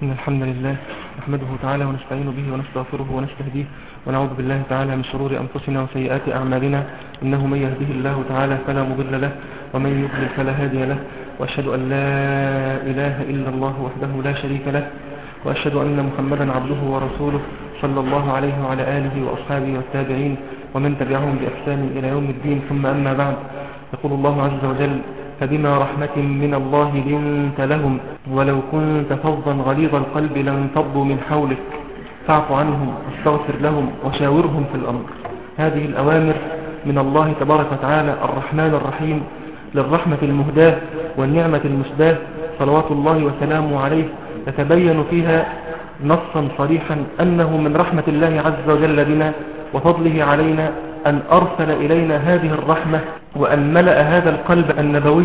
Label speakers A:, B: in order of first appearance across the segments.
A: إن الحمد لله نحمده تعالى ونستعين به ونستغفره ونستهديه ونعوذ بالله تعالى من شرور أنفسنا وسيئات أعمالنا. إنه من يهده الله تعالى فلا مضل له ومن يضلل فلا هادي له، وأشهد أن لا إله إلا الله وحده لا شريك له، وأشهد أن محمدا عبده ورسوله صلى الله عليه وعلى آله وأصحابه والتابعين ومن تبعهم بإحسان إلى يوم الدين. ثم أما بعد، يقول الله عز وجل: فبما رحمة من الله لنت لهم ولو كنت فظا غليظ القلب لانفضوا من حولك فاعف عنهم واستغفر لهم وشاورهم في الأمر. هذه الأوامر من الله تبارك وتعالى الرحمن الرحيم للرحمة المهداة والنعمة المسداة صلوات الله وسلامه عليه، يتبين فيها نصا صريحا أنه من رحمة الله عز وجل بنا وفضله علينا أن أرسل إلينا هذه الرحمة، وأن ملأ هذا القلب النبوي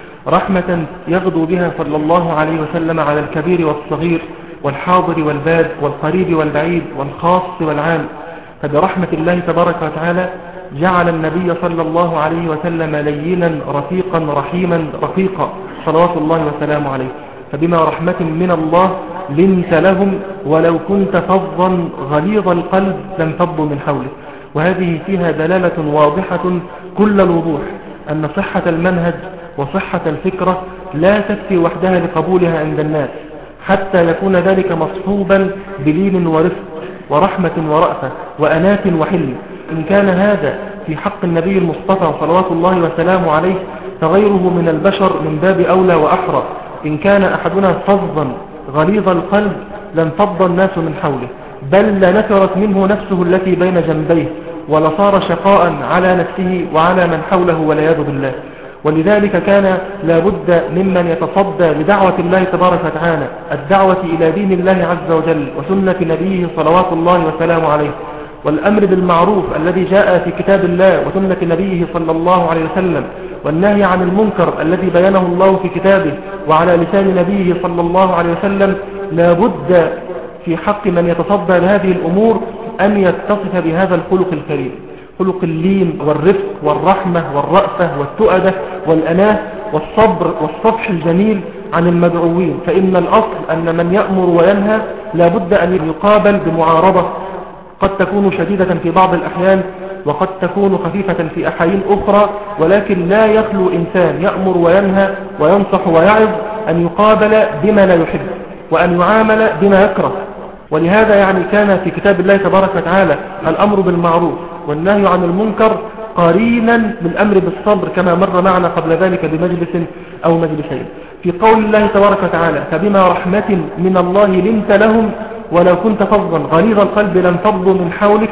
A: رحمة يغدو بها صلى الله عليه وسلم على الكبير والصغير والحاضر والباد والقريب والبعيد والخاص والعام. فبرحمة الله تبارك وتعالى جعل النبي صلى الله عليه وسلم لينا رفيقا رحيما رفيقا صلوات الله وسلامه عليه. فبما رحمة من الله لنت لهم ولو كنت فظا غليظ القلب لانفضوا من حولك. وهذه فيها دلالة واضحة كل الوضوح أن صحة المنهج وصحة الفكرة لا تكفي وحدها لقبولها عند الناس، حتى يكون ذلك مصحوبا بلين ورفق ورحمة ورأفة وأنات وحلم. إن كان هذا في حق النبي المصطفى صلوات الله وسلامه عليه، فغيره من البشر من باب أولى وأحرى. إن كان أحدنا فظا غليظ القلب لانفض الناس من حوله، بل لنفرت منه نفسه التي بين جنبيه، ولصار شقاء على نفسه وعلى من حوله والعياذ بالله. ولذلك كان لابد ممن يتصدى لدعوة الله تبارك وتعالى، الدعوة إلى دين الله عز وجل وسنة نبيه صلوات الله وسلامه عليه، والأمر بالمعروف الذي جاء في كتاب الله وسنة نبيه صلى الله عليه وسلم، والنهي عن المنكر الذي بينه الله في كتابه وعلى لسان نبيه صلى الله عليه وسلم. لابد في حق من يتصدى لهذه الأمور أن يتصف بهذا الخلق الكريم، خلق اللين والرفق والرحمة والرأفة والتؤدة والأناه والصبر والصفح الجميل عن المدعوين. فإن الأصل أن من يأمر وينهى لابد أن يقابل بمعارضة قد تكون شديدة في بعض الأحيان وقد تكون خفيفة في أحيان أخرى، ولكن لا يخلو إنسان يأمر وينهى وينصح ويعظ أن يقابل بما لا يحب وأن يعامل بما يكره. ولهذا كان في كتاب الله تبارك وتعالى الأمر بالمعروف والنهي عن المنكر قرينا بالأمر بالصبر، كما مر معنا قبل ذلك بمجلس أو مجلسين. في قول الله تبارك وتعالى: فبما رحمة من الله لنت لهم ولو كنت فظا غليظ القلب لانفضوا من حولك،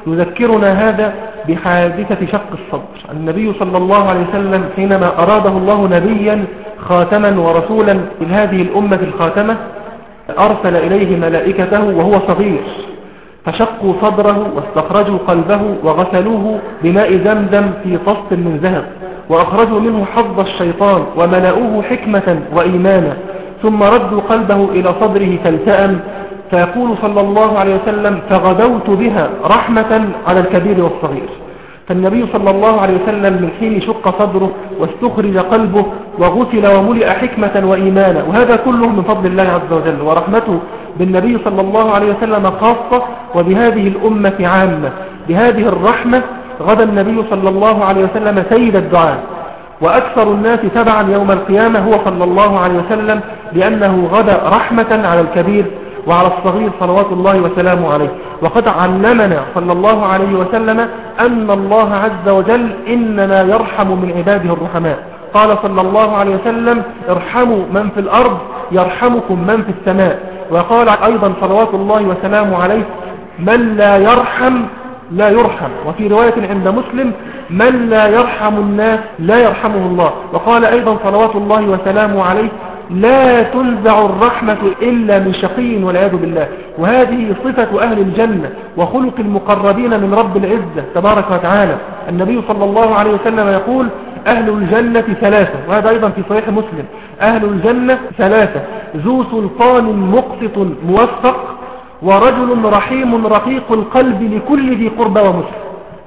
A: يذكرنا هذا بحادثة شق الصدر. النبي صلى الله عليه وسلم حينما أراده الله نبيا خاتما ورسولا لهذه الأمة الخاتمة، أرسل إليه ملائكته وهو صغير، فشقوا صدره واستخرجوا قلبه وغسلوه بماء زمزم في طست من ذهب، وأخرجوا منه حظ الشيطان وملأوه حكمة وإيمانا، ثم ردوا قلبه إلى صدره فالتأم. فيقول صلى الله عليه وسلم: فغدوت بها رحمة على الكبير والصغير. فالنبي صلى الله عليه وسلم من حين شق صدره واستخرج قلبه وغسل وملئ حكمة وإيمانا، وهذا كله من فضل الله عز وجل ورحمته بالنبي صلى الله عليه وسلم خاصة وبهذه الأمة عامة. بهذه الرحمة غدا النبي صلى الله عليه وسلم سيد الدعاء، وأكثر الناس تبعا يوم القيامة هو صلى الله عليه وسلم، لأنه غدا رحمة على الكبير وعلى الصغير صلوات الله وسلامه عليه. وقد علمنا صلى الله عليه وسلم أن الله عز وجل إنما يرحم من عباده الرحماء. قال صلى الله عليه وسلم: ارحموا من في الأرض يرحمكم من في السماء. وقال أيضا صلوات الله وسلامه عليه: من لا يرحم لا يرحم. وفي رواية عند مسلم: من لا يرحم الناس لا يرحمه الله. وقال أيضا صلوات الله وسلامه عليه: لا تنزع الرحمة إلا من شقي والعياذ بالله. وهذه صفة أهل الجنة وخلق المقربين من رب العزة تبارك وتعالى. النبي صلى الله عليه وسلم يقول: أهل الجنة ثلاثة، وهذا أيضا في صحيح مسلم: أهل الجنة ثلاثة: ذو سلطان مقسط موفق، ورجل رحيم رقيق القلب لكل ذي قربى ومسلم.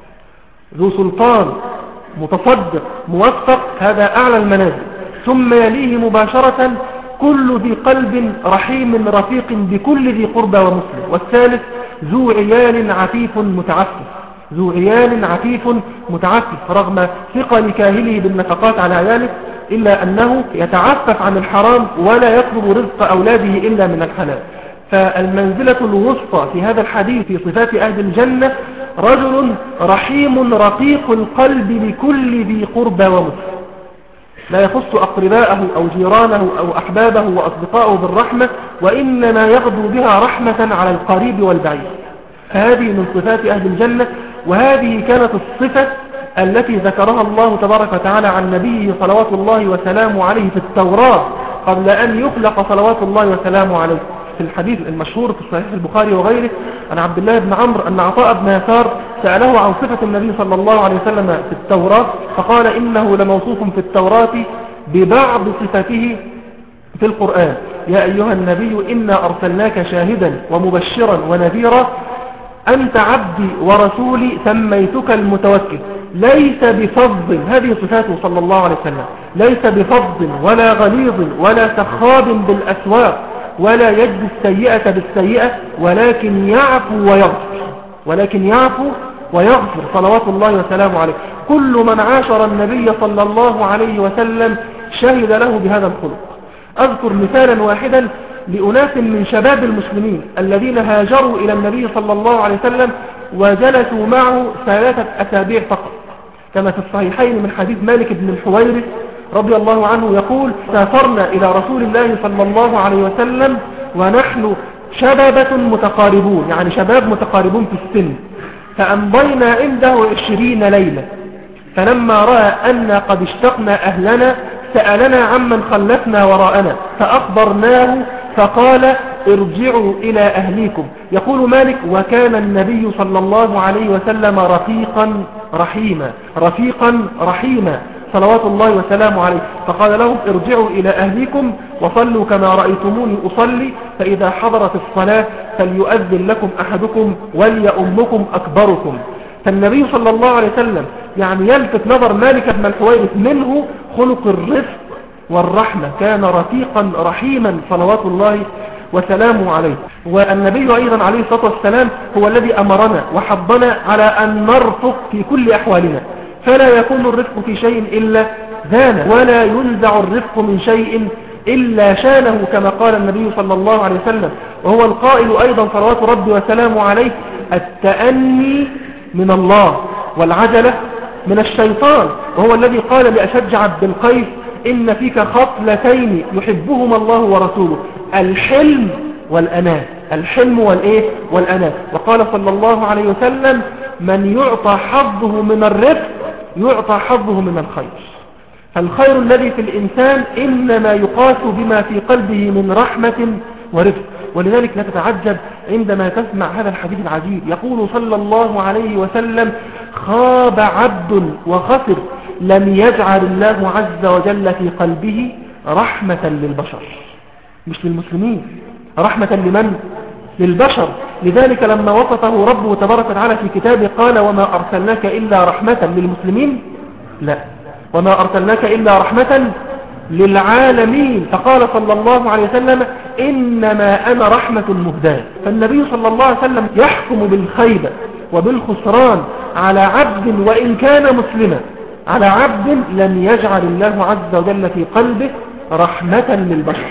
A: ذو سلطان متصدق موفق، هذا أعلى المنازل. ثم يليه مباشرة كل ذي قلب رحيم رفيق بكل ذي قربى ومسلم. والثالث ذو عيال عفيف متعفف، ذو عيال عفيف متعفف رغم ثقل كاهله بالنفقات على عياله إلا أنه يتعفف عن الحرام ولا يطلب رزق أولاده إلا من الحلال. فالمنزلة الوسطى في هذا الحديث في صفات أهل الجنة رجل رحيم رقيق القلب بكل ذي قربى ومسلم، لا يخص أقرباءه أو جيرانه أو أحبابه وأصدقائه بالرحمة، وإنما يغدو بها رحمة على القريب والبعيد. هذه من صفات أهل الجنة، وهذه كانت الصفة التي ذكرها الله تبارك وتعالى عن نبيه صلوات الله وسلامه عليه في التوراة قبل أن يخلق صلوات الله وسلامه عليه. في الحديث المشهور في صحيح البخاري وغيره عن عبد الله بن عمرو أن عطاء بن يسار سأله عن صفة النبي صلى الله عليه وسلم في التوراة فقال إنه لموصوف في التوراة ببعض صفته في القرآن: يا أيها النبي إنا أرسلناك شاهدا ومبشرا ونذيرا أنت عبدي ورسولي سميتك المتوكل ليس بفظ. هذه صفاته صلى الله عليه وسلم: ليس بفظ ولا غليظ ولا سخاب بالأسواق ولا يجزي السيئة بالسيئة ولكن يعفو ويغفر صلوات الله وسلامه عليه. كل من عاشر النبي صلى الله عليه وسلم شهد له بهذا الخلق. أذكر مثالا واحدا لأناس من شباب المسلمين الذين هاجروا إلى النبي صلى الله عليه وسلم وجلسوا معه 3 أسابيع فقط، كما في الصحيحين من حديث مالك بن الحويرث رضي الله عنه يقول: سافرنا إلى رسول الله صلى الله عليه وسلم ونحن شبابة متقاربون، يعني شباب متقاربون في السن، فأمضينا عنده 20 ليلة، فلما رأى أن قد اشتقنا أهلنا سألنا عمن خلفنا وراءنا فأخبرناه فقال: ارجعوا إلى أهليكم. يقول مالك: وكان النبي صلى الله عليه وسلم رفيقا رحيما صلوات الله وسلامه عليه، فقال لهم: ارجعوا إلى أهليكم وصلوا كما رأيتموني أصلي، فإذا حضرت الصلاة فليؤذن لكم أحدكم وليؤمكم أكبركم. فالنبي صلى الله عليه وسلم يعني يلفت نظر مالك بن الحويرث منه خلق الرفق والرحمة، كان رفيقا رحيما صلوات الله وسلامه عليه. والنبي أيضا عليه الصلاة والسلام هو الذي أمرنا وحضنا على أن نرفق في كل أحوالنا، فلا يكون الرفق في شيء إلا زانه، ولا ينزع الرفق من شيء إلا شانه، كما قال النبي صلى الله عليه وسلم، وهو القائل أيضا صلوات ربي وسلامه عليه: التأني من الله والعجلة من الشيطان. وهو الذي قال لأشج عبد القيس: إن فيك خصلتين يحبهما الله ورسوله: الحلم والأناة. الحلم والأناة. وقال صلى الله عليه وسلم: من يعطى حظه من الرفق يعطى حظه من الخير. فالخير الذي في الإنسان إنما يقاس بما في قلبه من رحمة ورفق. ولذلك لا تتعجب عندما تسمع هذا الحديث العجيب، يقول صلى الله عليه وسلم: خاب عبد وخسر لم يجعل الله عز وجل في قلبه رحمة للبشر، مش للمسلمين، رحمة لمن؟ للبشر. لذلك لما وصفه ربه تبارك وتعالى في كتابه قال: وما أرسلناك إلا رحمة للمسلمين؟ لا، وما أرسلناك إلا رحمة للعالمين. فقال صلى الله عليه وسلم: إنما أنا رحمة مهداة. فالنبي صلى الله عليه وسلم يحكم بالخيبة وبالخسران على عبد وإن كان مسلما، على عبد لم يجعل الله عز وجل في قلبه رحمة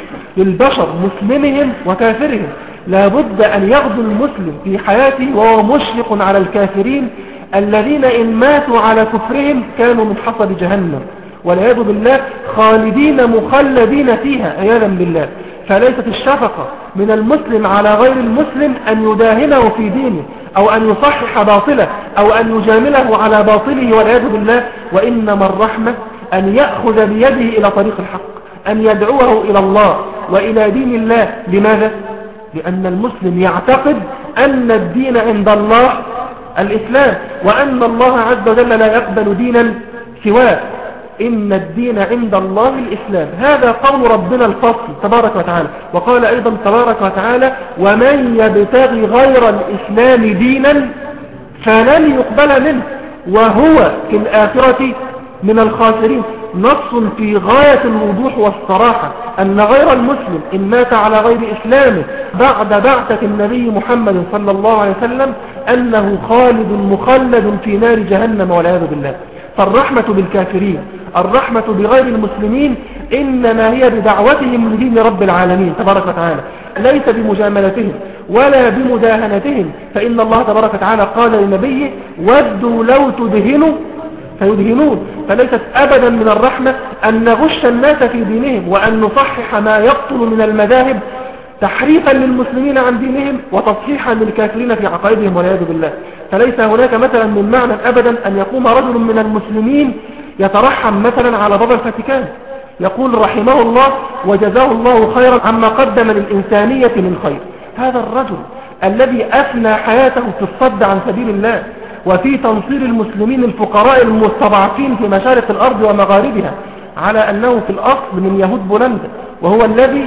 A: للبشر مسلمهم وكافرهم. لا بد أن يغدو المسلم في حياته وهو مشفق على الكافرين الذين إن ماتوا على كفرهم كانوا من حصب جهنم والعياذ بالله خالدين مخلدين فيها عياذا بالله. فليست الشفقة من المسلم على غير المسلم أن يداهنه في دينه أو أن يصحح باطله أو أن يجامله على باطله والعياذ بالله، وإنما الرحمة أن يأخذ بيده إلى طريق الحق، أن يدعوه إلى الله وإلى دين الله. لماذا؟ لأن المسلم يعتقد أن الدين عند الله الإسلام، وأن الله عز وجل لا يقبل دينا سواه. إن الدين عند الله الإسلام، هذا قول ربنا الفصل تبارك وتعالى. وقال أيضا تبارك وتعالى: ومن يبتغي غير الإسلام دينا فلن يقبل منه وهو في الآخرة من الخاسرين. نص في غاية الوضوح والصراحة أن غير المسلم إن مات على غير إسلامه بعد بعثة النبي محمد صلى الله عليه وسلم أنه خالد مخلد في نار جهنم والعياذ بالله. فالرحمة بالكافرين، الرحمة بغير المسلمين إنما هي بدعوتهم لدين رب العالمين تبارك وتعالى، ليس بمجاملتهم ولا بمداهنتهم. فإن الله تبارك وتعالى قال لنبيه ودوا لو تدهنوا فيدهنون. فليست أبدا من الرحمة أن نغش الناس في دينهم وأن نصحح ما يبطل من المذاهب تحريفا للمسلمين عن دينهم وتصحيحا للكافرين في عقائدهم والعياذ بالله. فليس هناك مثلا من معنى أبدا أن يقوم رجل من المسلمين يترحم مثلا على بابا الفاتيكان يقول رحمه الله وجزاه الله خيرا عما قدم للإنسانية من خير. هذا الرجل الذي أفنى حياته في الصد عن سبيل الله وفي تنصير المسلمين الفقراء المستضعفين في مشارق الأرض ومغاربها، على أنه في الأصل من يهود بولندا، وهو الذي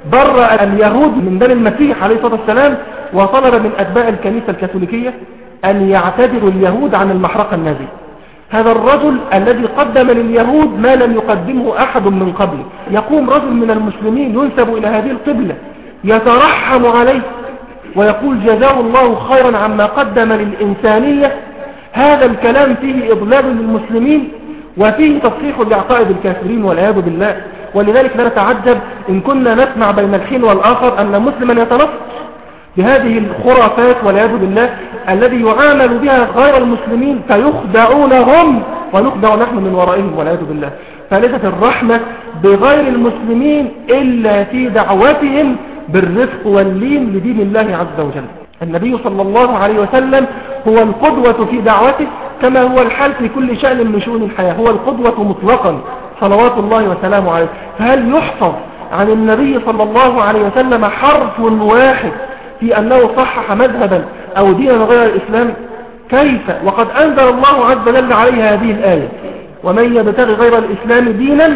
A: برأ اليهود من دم المسيح عليه الصلاة والسلام، وطلب من أتباع الكنيسة الكاثوليكية أن يعتذروا اليهود عن المحرقة النازية. هذا الرجل الذي قدم لليهود ما لم يقدمه أحد من قبله، يقوم رجل من المسلمين ينسب إلى هذه القبلة يترحم عليه ويقول جزاه الله خيرا عما قدم للإنسانية. هذا الكلام فيه إضلال للمسلمين وفيه تصحيح لعقائد الكافرين والعياذ بالله. ولذلك لا نتعجب إن كنا نسمع بين الحين والآخر أن مسلما يتنصر بهذه الخرافات والعياذ بالله الذي يعامل بها غير المسلمين فيخدعونهم ونخدع نحن من ورائهم والعياذ بالله. فليست الرحمة بغير المسلمين إلا في دعوتهم بالرفق واللين لدين الله عز وجل. النبي صلى الله عليه وسلم هو القدوة في دعوته كما هو الحال في كل شأن من شؤون الحياة، هو القدوة مطلقا صلوات الله وسلامه عليه. فهل يحفظ عن النبي صلى الله عليه وسلم حرف واحد في أنه صحح مذهبا أو دينا غير الإسلام؟ كيف وقد أنزل الله عز وجل عليه هذه الآية ومن يبتغي غير الإسلام دينا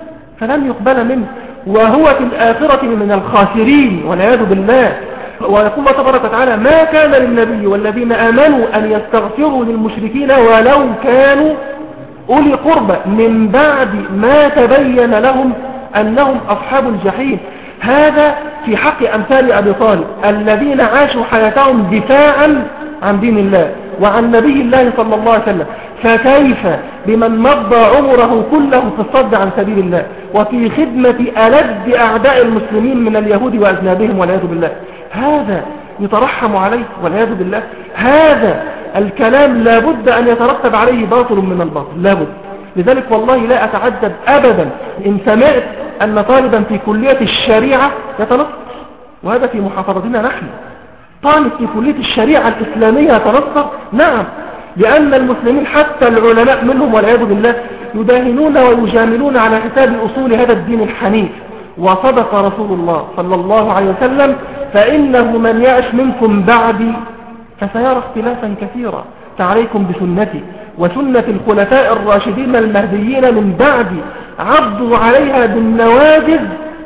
A: فلن يقبل منه وهو في الآخرة من الخاسرين والعياذ بالله. ويقول الله تبارك وتعالى ما كان للنبي والذين آمنوا أن يستغفروا للمشركين ولو كانوا أولي قربى من بعد ما تبين لهم أنهم أصحاب الجحيم. هذا في حق أمثال أبي طالب الذين عاشوا حياتهم دفاعا عن دين الله وعن نبي الله صلى الله عليه وسلم. فكيف بمن مضى عمره كله في الصد عن سبيل الله وفي خدمة ألد أعداء المسلمين من اليهود وأذنابهم والعياذ بالله؟ هذا يترحم عليه والعياذ بالله. هذا الكلام لابد أن يترتب عليه باطل من الباطل لابد. لذلك والله لا أتعجب أبدا إن سمعت أن طالبا في كلية الشريعة يتنصر، وهذا في محافظتنا نحن. طالب في كلية الشريعة الإسلامية يتنصر؟ نعم، لأن المسلمين حتى العلماء منهم والعياذ بالله يداهنون ويجاملون على حساب أصول هذا الدين الحنيف. وصدق رسول الله صلى الله عليه وسلم فإنه من يعش منكم بعدي فسيرى اختلافا كثيرا، فعليكم بسنتي وسنة الخلفاء الراشدين المهديين من بعدي عضوا عليها بالنواجذ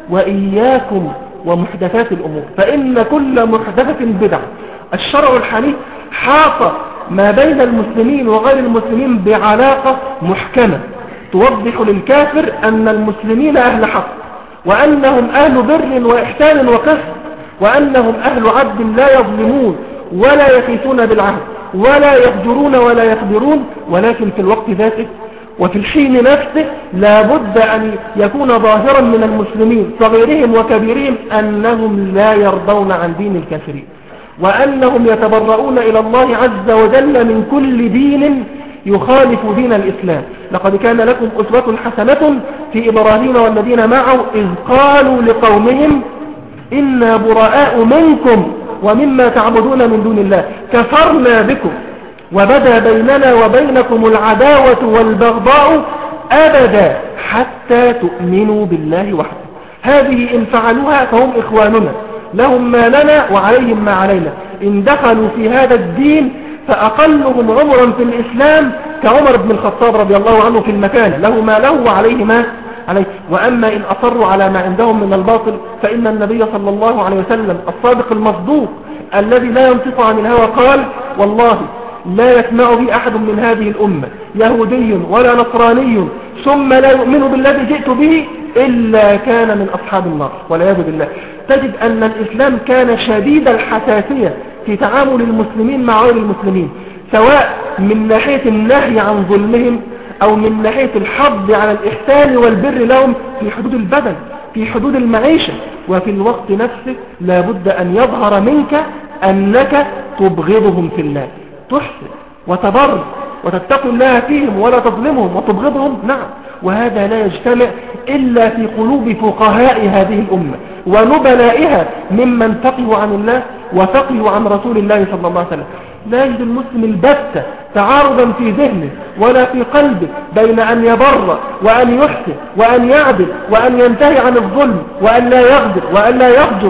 A: وإياكم ومحدثات الأمور فإن كل محدثة بدعة. الشرع الحنيف حاط ما بين المسلمين وغير المسلمين بعلاقة محكمة توضح للكافر أن المسلمين أهل حق وأنهم أهل بر وإحسان وقسط وأنهم أهل عدل لا يظلمون ولا يخيفون بالعهد ولا يفجرون ولا يقدرون. ولكن في الوقت ذاته وفي الحين نفسه لابد أن يكون ظاهرا من المسلمين صغيرهم وكبيرهم أنهم لا يرضون عن دين الكافرين وأنهم يتبرؤون إلى الله عز وجل من كل دين يخالف دين الإسلام. لقد كان لكم أسوة حسنة في إبراهيم والذين معه إذ قالوا لقومهم إنا براء منكم ومما تعبدون من دون الله كفرنا بكم وبدا بيننا وبينكم العداوة والبغضاء أبدا حتى تؤمنوا بالله وحده. هذه إن فعلوها فهم إخواننا لهم ما لنا وعليهم ما علينا. إن دخلوا في هذا الدين فأقلهم عمرا في الإسلام كعمر بن الخطاب رضي الله عنه في المكان له ما له وعليه ما عليه. وأما إن أصروا على ما عندهم من الباطل فإن النبي صلى الله عليه وسلم الصادق المصدوق الذي لا ينطق عن الهوى قال والله لا يسمع به أحد من هذه الأمة يهودي ولا نصراني ثم لا يؤمن بالذي جئت به إلا كان من أصحاب النار والعياذ بالله. تجد أن الإسلام كان شديد الحساسية في تعامل المسلمين مع غير المسلمين، سواء من ناحية النهي عن ظلمهم أو من ناحية الحض على الإحسان والبر لهم في حدود البدن، في حدود المعيشة. وفي الوقت نفسه لابد أن يظهر منك أنك تبغضهم في الله، تحسن وتبر وتتقي الله فيهم ولا تظلمهم وتبغضهم. نعم، وهذا لا يجتمع إلا في قلوب فقهاء هذه الأمة ونبلائها ممن فقهوا عن الله وفقهوا عن رسول الله صلى الله عليه وسلم. لا يجد المسلم البتة تعارضا في ذهنه ولا في قلبه بين أن يبر وأن يحسن وأن يعدل وأن ينتهي عن الظلم وأن لا يغدر وأن لا يفجر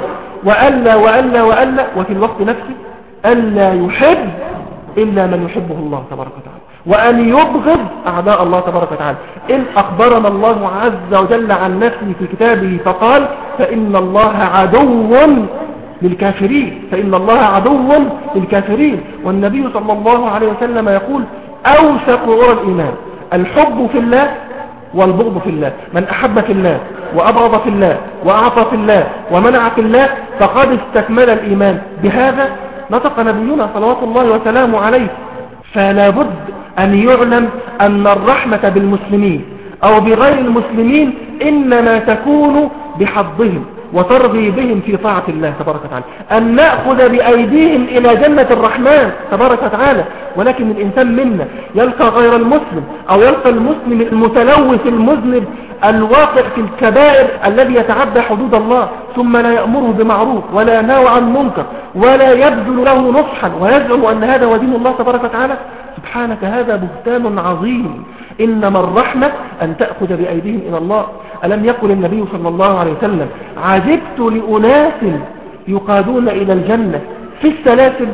A: وألا وفي الوقت نفسه أن لا يحب إلا من يحبه الله تبارك وتعالى، وأن يبغض أعداء الله تبارك وتعالى. إن أخبرنا الله عز وجل عن نفسه في كتابه فقال فإن الله عدو للكافرين، فإن الله عدو للكافرين. والنبي صلى الله عليه وسلم يقول أوثق عرى الإيمان الحب في الله والبغض في الله. من أحب في الله وأبغض في الله وأعطى في الله ومنع في الله فقد استكمل الإيمان. بهذا نطق نبينا صلوات الله وسلامه عليه. فلا بد أن يعلم أن الرحمة بالمسلمين أو بغير المسلمين إنما تكون بحظهم وترغيبهم في طاعة الله تبارك وتعالى، أن نأخذ بأيديهم إلى جنة الرحمن تبارك وتعالى. ولكن الإنسان منا يلقى غير المسلم أو يلقى المسلم المتلوث المذنب الواقع في الكبائر الذي يتعدى حدود الله ثم لا يأمره بمعروف ولا ينهى عن منكر ولا يبذل له نصحا ويزعم أن هذا هو دين الله تبارك وتعالى. سبحانك، هذا بهتان عظيم. إنما الرحمة أن تأخذ بأيديهم إلى الله. ألم يقل النبي صلى الله عليه وسلم عجبت لأناس يقادون إلى الجنة في السلاسل؟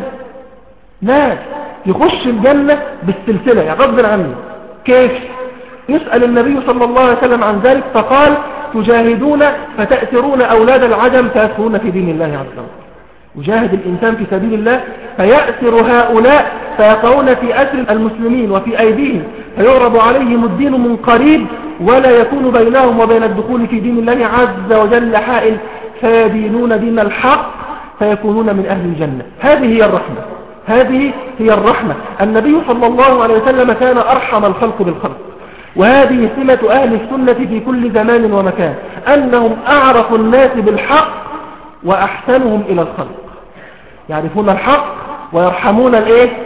A: ناس يخش الجنة بالسلسلة يعني غصب عنه. كيف؟ يسأل النبي صلى الله عليه وسلم عن ذلك فقال تجاهدون فتأثرون أولاد العجم فيدخلون في دين الله عز وجل. يجاهد الإنسان في سبيل الله فيأثر هؤلاء فيقعون في أسر المسلمين وفي أيديهم فيعرض عليهم الدين من قريب ولا يكون بينهم وبين الدخول في دين الله عز وجل حائل فيدينون دين الحق فيكونون من أهل الجنة. هذه هي الرحمة، هذه هي الرحمة. النبي صلى الله عليه وسلم كان أرحم الخلق بالخلق، وهذه سمة أهل السنة في كل زمان ومكان، أنهم أعرف الناس بالحق وأحسنهم إلى الخلق، يعرفون الحق ويرحمون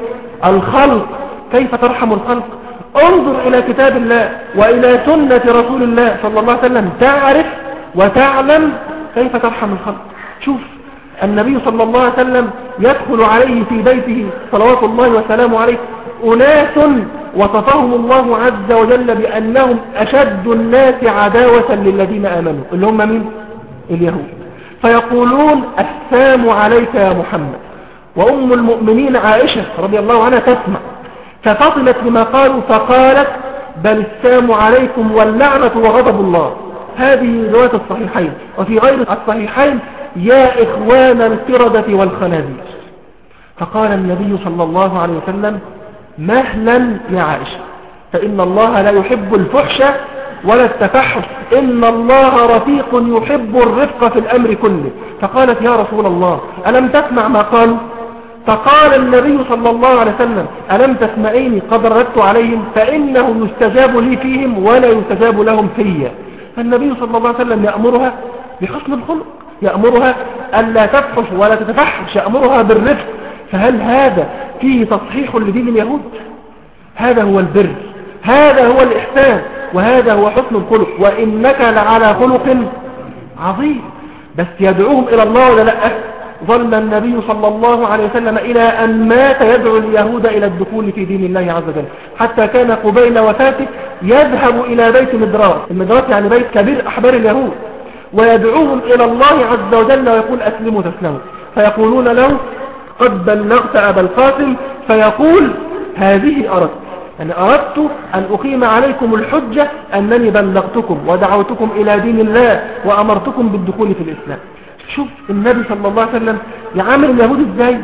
A: الخلق. كيف ترحم الخلق؟ انظر إلى كتاب الله وإلى سنة رسول الله صلى الله عليه وسلم تعرف وتعلم كيف ترحم الخلق. شوف النبي صلى الله عليه وسلم يدخل عليه في بيته صلوات الله وسلامه عليه أناس وصفهم الله عز وجل بأنهم أشد الناس عداوة للذين آمنوا، اللي هم مين؟ اليهود. فيقولون السلام عليك يا محمد. وأم المؤمنين عائشة رضي الله عنها تسمع ففطنت لما قالوا فقالت بل السلام عليكم واللعنة وغضب الله. هذه رواية الصحيحين. وفي غير الصحيحين يا إخوان القردة والخنازير. فقال النبي صلى الله عليه وسلم مهلا يا عائشة فإن الله لا يحب الفحش ولا التفحش، إن الله رفيق يحب الرفق في الأمر كله. فقالت يا رسول الله ألم تسمع ما قالوا؟ فقال النبي صلى الله عليه وسلم ألم تسمعيني قد ردت عليهم فإنه يستجاب لي فيهم ولا يستجاب لهم فيا. فالنبي صلى الله عليه وسلم يأمرها بحسن الخلق، يأمرها ألا تفحش ولا تتفحش، يأمرها بالرفق. فهل هذا فيه تصحيح لدين اليهود؟ هذا هو البر، هذا هو الإحسان، وهذا هو حسن الخلق. وإنك لعلى خلق عظيم. بس يدعوهم إلى الله ولا لا؟ ظل النبي صلى الله عليه وسلم إلى أن مات يدعو اليهود إلى الدخول في دين الله عز وجل، حتى كان قبيل وفاته يذهب إلى بيت مدراس. المدراس يعني بيت كبير أحبار اليهود، ويدعوهم إلى الله عز وجل ويقول أسلموا تسلموا. فيقولون له قد بلغت أبا القاسم، فيقول هذه أردت، يعني أردت أن أقيم عليكم الحجة أنني بلغتكم ودعوتكم إلى دين الله وأمرتكم بالدخول في الإسلام. شوف النبي صلى الله عليه وسلم يعامل اليهود ازاي.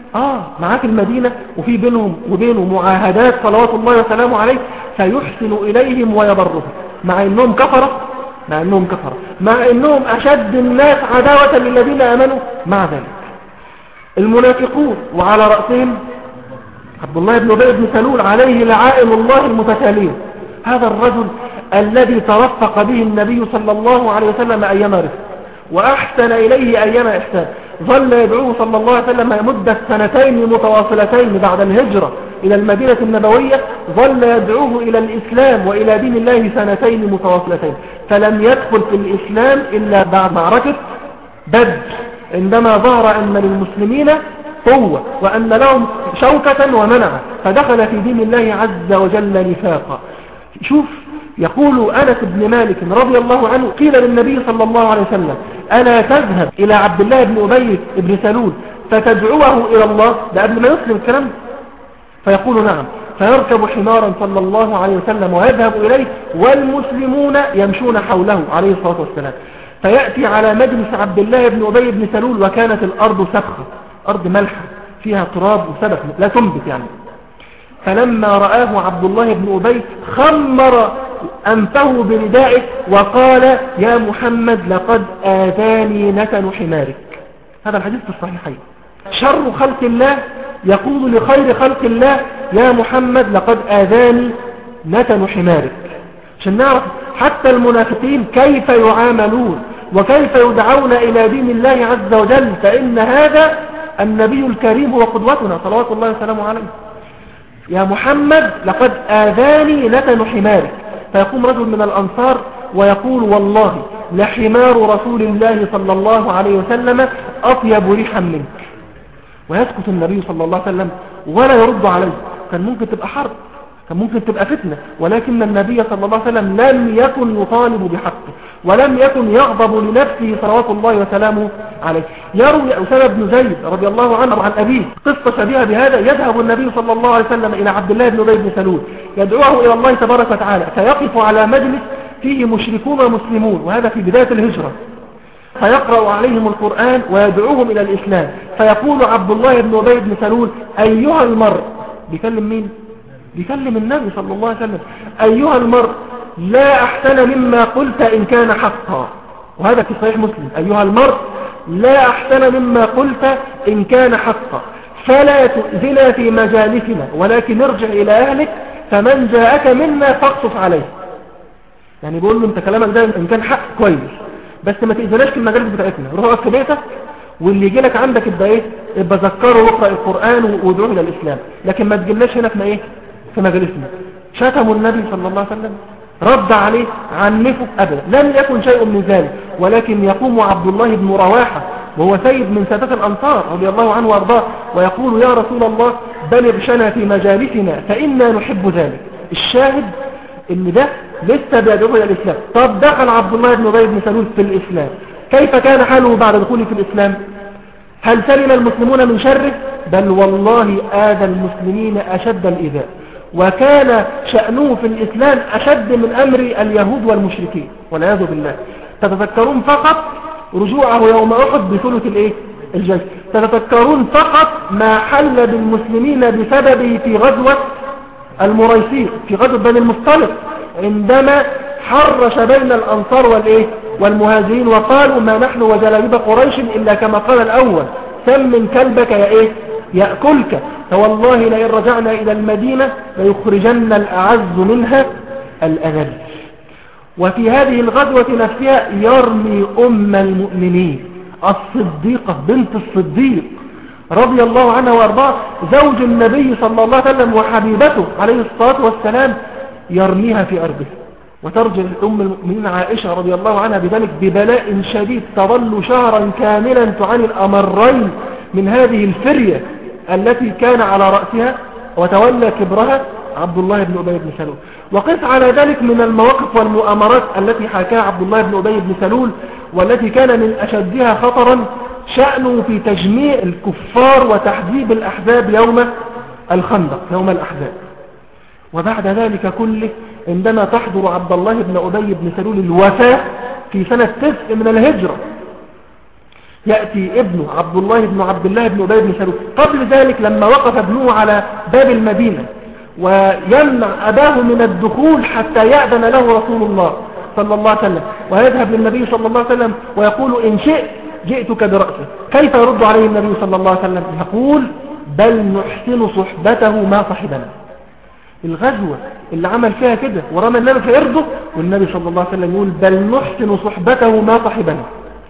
A: معاه في المدينة، وفي بينهم وبينه معاهدات صلوات الله وسلامه عليه، سيحسن إليهم ويبرهم، مع أنهم كفرة، مع أنهم أشد الناس عداوة للذين آمنوا. مع ذلك المنافقون وعلى رأسهم عبد الله بن أبي بن سلول عليه لعائن الله المتتالية، هذا الرجل الذي ترفق به النبي صلى الله عليه وسلم أيام رفق وأحسن إليه أيام إحسان، ظل يدعوه صلى الله عليه وسلم مدة 2 متواصلتين بعد الهجرة إلى المدينة النبوية، ظل يدعوه إلى الإسلام وإلى دين الله 2 متواصلتين، فلم يدخل في الإسلام إلا بعد معركة بدر، عندما ظهر أن للمسلمين قوة وأن لهم شوكة ومنعة، فدخل في دين الله عز وجل نفاقا. شوف، يقول أنس بن مالك رضي الله عنه: قيل للنبي صلى الله عليه وسلم: ألا تذهب إلى عبد الله بن أبي بن سلول فتدعوه إلى الله؟ ده قبل ما يسلم الكلام، فيقول: نعم. فيركب حمارا صلى الله عليه وسلم ويذهب إليه، والمسلمون يمشون حوله عليه الصلاة والسلام، فيأتي على مجلس عبد الله بن أبي بن سلول، وكانت الأرض سبخة، أرض ملحة فيها تراب وسبخ لا تنبت يعني. فلما رآه عبد الله بن أبي خمر أنفه بردائه وقال: يا محمد لقد آذاني نتن حمارك. هذا الحديث في الصحيحين. شر خلق الله يقول لخير خلق الله: يا محمد لقد آذاني نتن حمارك. عشان نعرف حتى المنافقين كيف يعاملون وكيف يدعون إلى دين الله عز وجل، فإن هذا النبي الكريم هو قدوتنا صلوات الله وسلامه عليه. يا محمد لقد آذاني نتن حمارك. فيقوم رجل من الأنصار ويقول: والله لحمار رسول الله صلى الله عليه وسلم أطيب ريحا منك. ويسكت النبي صلى الله عليه وسلم ولا يرد عليه. كان ممكن تبقى حرب، كان ممكن تبقى فتنة، ولكن النبي صلى الله عليه وسلم لم يكن يطالب بحقه ولم يكن يغضب لنفسه صلوات الله وسلامه عليه. يروي أسامة بن زيد رضي الله عنه عن أبيه قصة شبيهة بهذا: يذهب النبي صلى الله عليه وسلم إلى عبد الله بن أبي بن سلول يدعوه إلى الله تبارك وتعالى، فيقف على مجلس فيه مشركون ومسلمون، وهذا في بداية الهجرة، فيقرأ عليهم القرآن ويدعوهم إلى الإسلام. فيقول عبد الله بن أبي بن سلول: أيها المرء، بيكلم مين؟ بيكلم النبي صلى الله عليه وسلم: أيها المرء لا أحسن مما قلت إن كان حقا. وهذا في صحيح مسلم: أيها المرء لا أحسن مما قلت إن كان حقا، فلا تؤذنا في مجالسنا، ولكن ارجع إلى أهلك، فمن جاءك منا فاقصف عليه. يعني بيقول له: انت كلامك ده ان كان حق كويس، بس ما تأذناش في المجالس بتاعتنا، روح اقف في بيتك، واللي يجي لك عندك يبقى ذكره واقرأ القرآن وادعوه الى الاسلام، لكن ما تجيلناش هنا في مجالسنا. شتموا النبي صلى الله عليه وسلم، رد عليه، عنفه ابدا، لم يكن شيء من ذلك. ولكن يقوم عبد الله بن رواحة وهو سيد من سادات الأنصار رضي الله عنه وارضاه ويقول: يا رسول الله بلغ شنا في مجالسنا فإنا نحب ذلك. الشاهد ان ده لسه بيدعوه الى الاسلام. طب دخل عبد الله بن أبي بن سلول في الاسلام، كيف كان حاله بعد دخوله في الاسلام؟ هل سلم المسلمون من شره؟ بل والله آذى المسلمين اشد الايذاء، وكان شأنه في الاسلام اشد من امر اليهود والمشركين والعياذ بالله. تتذكرون فقط رجوعه يوم احد بثلث الجيش، تتذكرون فقط ما حل بالمسلمين بسببه في غزوة المريسي، في غزوة بني المصطلق، عندما حرش بين الأنصار والمهاجرين، وقالوا: ما نحن وجلابيب قريش إلا كما قال الأول: سمن كلبك يأكلك، فوالله لئن رجعنا إلى المدينة ليخرجن الأعز منها الأذل. وفي هذه الغزوة نفسها يرمي أم المؤمنين الصديقة بنت الصديق رضي الله عنها وارضاه، زوج النبي صلى الله عليه وسلم وحبيبته عليه الصلاة والسلام، يرميها في أرضه. وترجع أم المؤمنين عائشة رضي الله عنها بذلك ببلاء شديد، تظل شهرا كاملا تعاني الأمرين من هذه الفرية التي كان على رأسها وتولى كبرها عبد الله بن أبي بن سلول. وقف على ذلك من المواقف والمؤامرات التي حكاها عبد الله بن أبي بن سلول، والتي كان من أشدها خطرا شأنه في تجميع الكفار وتحديد الأحزاب يوم الخندق، يوم الأحزاب. وبعد ذلك كله عندما تحضر عبد الله بن أبي بن سلول الوفاة في سنة 9 من الهجرة،
B: يأتي ابنه عبد الله بن عبد الله بن أبي بن سلول. قبل ذلك لما وقف ابنه على باب المدينة ويمنع أباه من الدخول حتى يأذن له رسول الله صلى الله عليه وسلم، ويذهب للنبي صلى الله عليه وسلم ويقول إن شئت جئتك برأسه، كيف يرد عليه النبي صلى الله عليه وسلم؟ يقول بل نحسن صحبته ما صحبنا. الغزوة اللي عمل فيها كده ورمى النبي في عرضه، والنبي صلى الله عليه وسلم يقول بل نحسن صحبته ما صحبنا.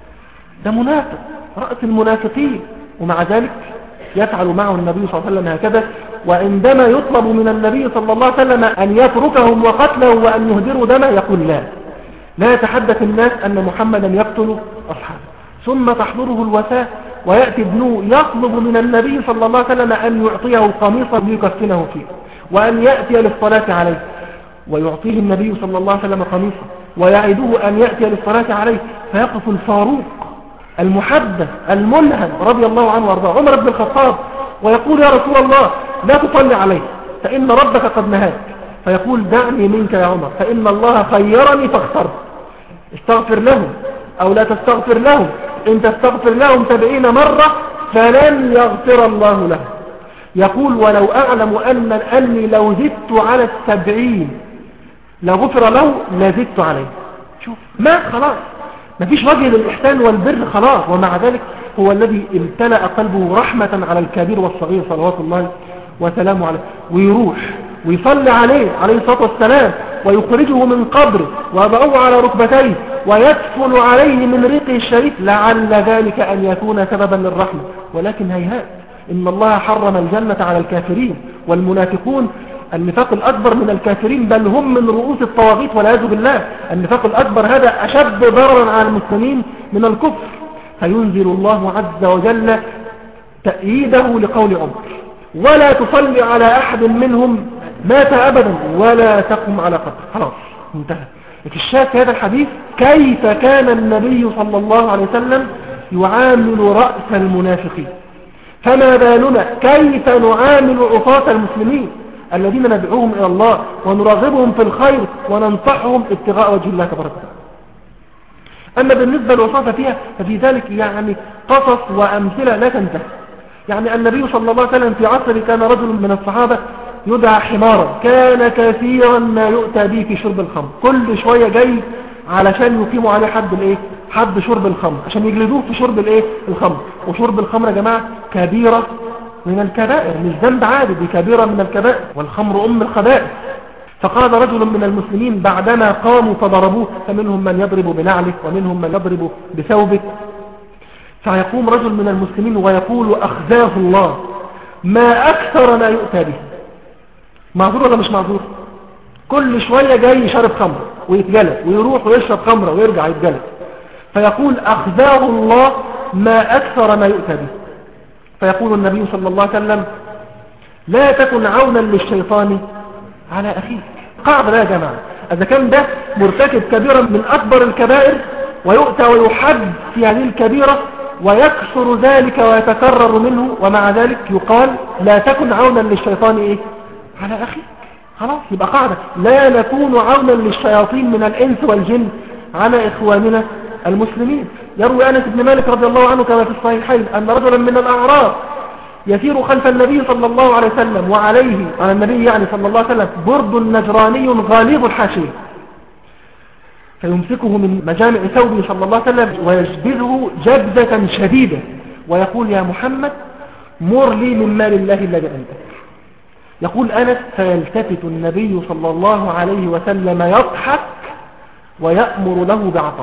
B: ده منافق رأس المنافقين، ومع ذلك يفعل معه النبي صلى الله عليه وسلم هكذا. وعندما يطلب من النبي صلى الله عليه وسلم أن يتركهم وقتله وأن يهدروا دمه يقول لا يتحدث الناس أن محمدا يقتل أصحابه. ثم تحضره الوفاة ويأتي ابنه يطلب من النبي صلى الله عليه وسلم أن يعطيه قميصا ليكفنه فيه وأن يأتي للصلاة عليه، ويعطيه النبي صلى الله عليه وسلم قميصا ويعده أن يأتي للصلاة عليه، فيقف الفاروق المحدث الملهم رضي الله عنه وارضاه عمر بن الخطاب ويقول يا رسول الله لا تصلي عليه فإن ربك قد نهاك. فيقول دعني منك يا عمر فإن الله خيرني فاخترت، استغفر لهم أو لا تستغفر لهم، إن تستغفر لهم 70 مرة فلن يغفر الله لهم. يقول ولو أعلم أني لو زدت على 70 لغفر له لزدت عليه. شوف ما خلاص ما فيش وجه للإحسان والبر خلاص، ومع ذلك هو الذي امتلأ قلبه رحمة على الكبير والصغير صلوات الله وسلامه عليه، ويروح ويصلي عليه الصلاة والسلام ويخرجه من قبره ويضعه على ركبتيه ويدفن عليه من ريقه الشريف لعل ذلك أن يكون سببا للرحمة. ولكن هيهات، إن الله حرم الجنة على الكافرين، والمنافقون النفاق الأكبر من الكافرين بل هم من رؤوس الطواغيت والعياذ بالله. النفاق الأكبر هذا أشد ضررا على المسلمين من الكفر. فينزل الله عز وجل تأييده لقول عمر ولا تصلي على أحد منهم مات أبدا ولا تقم على قبر. خلاص انتهى. الشاهد في هذا الحديث كيف كان النبي صلى الله عليه وسلم يعامل رأس المنافقين، فما بالنا كيف نعامل عصاة المسلمين الذين ندعوهم إلى الله ونرغبهم في الخير وننصحهم ابتغاء وجه الله تبارك وتعالى. أما بالنسبة للعصاة ففي ذلك يعني قصص وأمثلة لا تنتهي. يعني النبي صلى الله عليه وسلم في عصره كان رجل من الصحابة يدعى حمارا، كان كثيرا ما يؤتى به في شرب الخمر، كل شوية جاي علشان يقيموا عليه حد شرب الخمر عشان يجلدوه في شرب الخمر. وشرب الخمر يا جماعة كبيرة من الكبائر، مش ذنب عادي، دي كبيرة من الكبائر، والخمر أم الخبائث. فقال رجل من المسلمين بعدما قاموا فضربوه، فمنهم من يضرب بنعله ومنهم من يضرب بثوبه، فيقوم رجل من المسلمين ويقول أخزاه الله ما أكثر ما يؤتى به. معذور ولا مش معذور؟ كل شوية جاي يشرب خمر ويتجلد ويروح ويشرب خمر ويرجع يتجلد. فيقول أخزاه الله ما أكثر ما يؤتى به. فيقول النبي صلى الله عليه وسلم لا تكن عونا للشيطان على أخيك. قاعدة يا جماعة، إذا كان ده مرتكب كبيرة من أكبر الكبائر ويؤتى ويحد في هذه الكبيرة ويكثر ذلك ويتكرر منه، ومع ذلك يقال لا تكن عونا للشيطان على أخيك. خلاص يبقى قاعدة لا نكون عونا للشياطين من الإنس والجن على إخواننا المسلمين. يروي أنس بن مالك رضي الله عنه كما في الصحيحين أن رجلا من الأعراب يسير خلف النبي صلى الله عليه وسلم وعليه على النبي يعني صلى الله عليه وسلم برد نجراني غليظ الحاشية، فيمسكه من مجامع ثوبه صلى الله عليه وسلم ويجبذه جبذة شديدة ويقول يا محمد مر لي من مال الله الذي عندك. يقول أنس فيلتفت النبي صلى الله عليه وسلم يضحك ويأمر له بعطاء.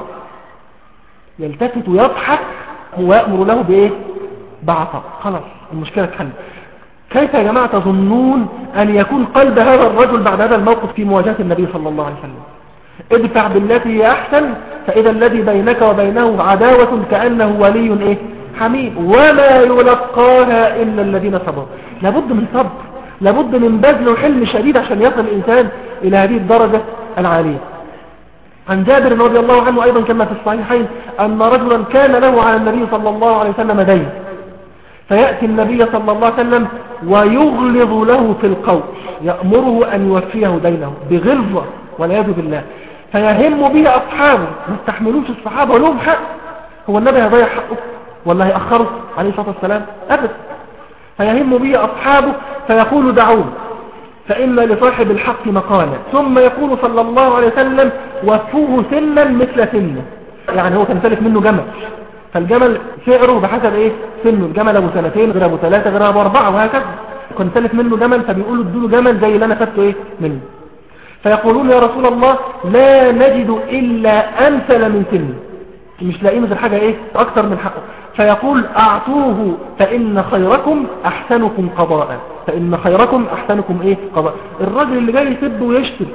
B: يلتفت ويضحك ويأمر له بإيه؟ بعطاء. خلاص المشكلة اتحلت. كيف يا جماعة تظنون أن يكون قلب هذا الرجل بعد هذا الموقف في مواجهة النبي صلى الله عليه وسلم؟ ادفع بالتي هي أحسن فإذا الذي بينك وبينه عداوة كأنه ولي حميم وما يلقاها إلا الذين صبروا. لابد من صبر، لابد من بذل وحلم شديد عشان يصل الإنسان إلى هذه الدرجة العالية. عن جابر رضي الله عنه أيضا كما في الصحيحين أن رجلا كان له على النبي صلى الله عليه وسلم دين، فيأتي النبي صلى الله عليه وسلم ويغلظ له في القول، يأمره أن يوفيه دينه بغلظة والعياذ بالله، فيهم به أصحابه، ما استحملوش الصحابة ولهم حق. هو النبي هيضيع حقه؟ ولا هيأخره عليه الصلاة والسلام؟ أبدا. فيهم به أصحابه فيقول دعوه فإن لصاحب الحق مقالا، ثم يقول صلى الله عليه وسلم وفوه سنا مثل سنه. يعني هو كان سالك منه جمل، فالجمل سعره بحسب ايه سنه، الجمل ابو سنتين غير ابو 3 غير ابو 4 وهكذا. كان سالك منه جمل فبيقولوا ادوا له جمل زي اللي انا خدته ايه منه. فيقولون يا رسول الله لا نجد الا امثل من سنه، مش لاقيين غير حاجه ايه اكتر من حقه. فيقول اعطوه فان خيركم احسنكم قضاء، فان خيركم احسنكم ايه قضاء. الراجل اللي جاي يسب ويشتم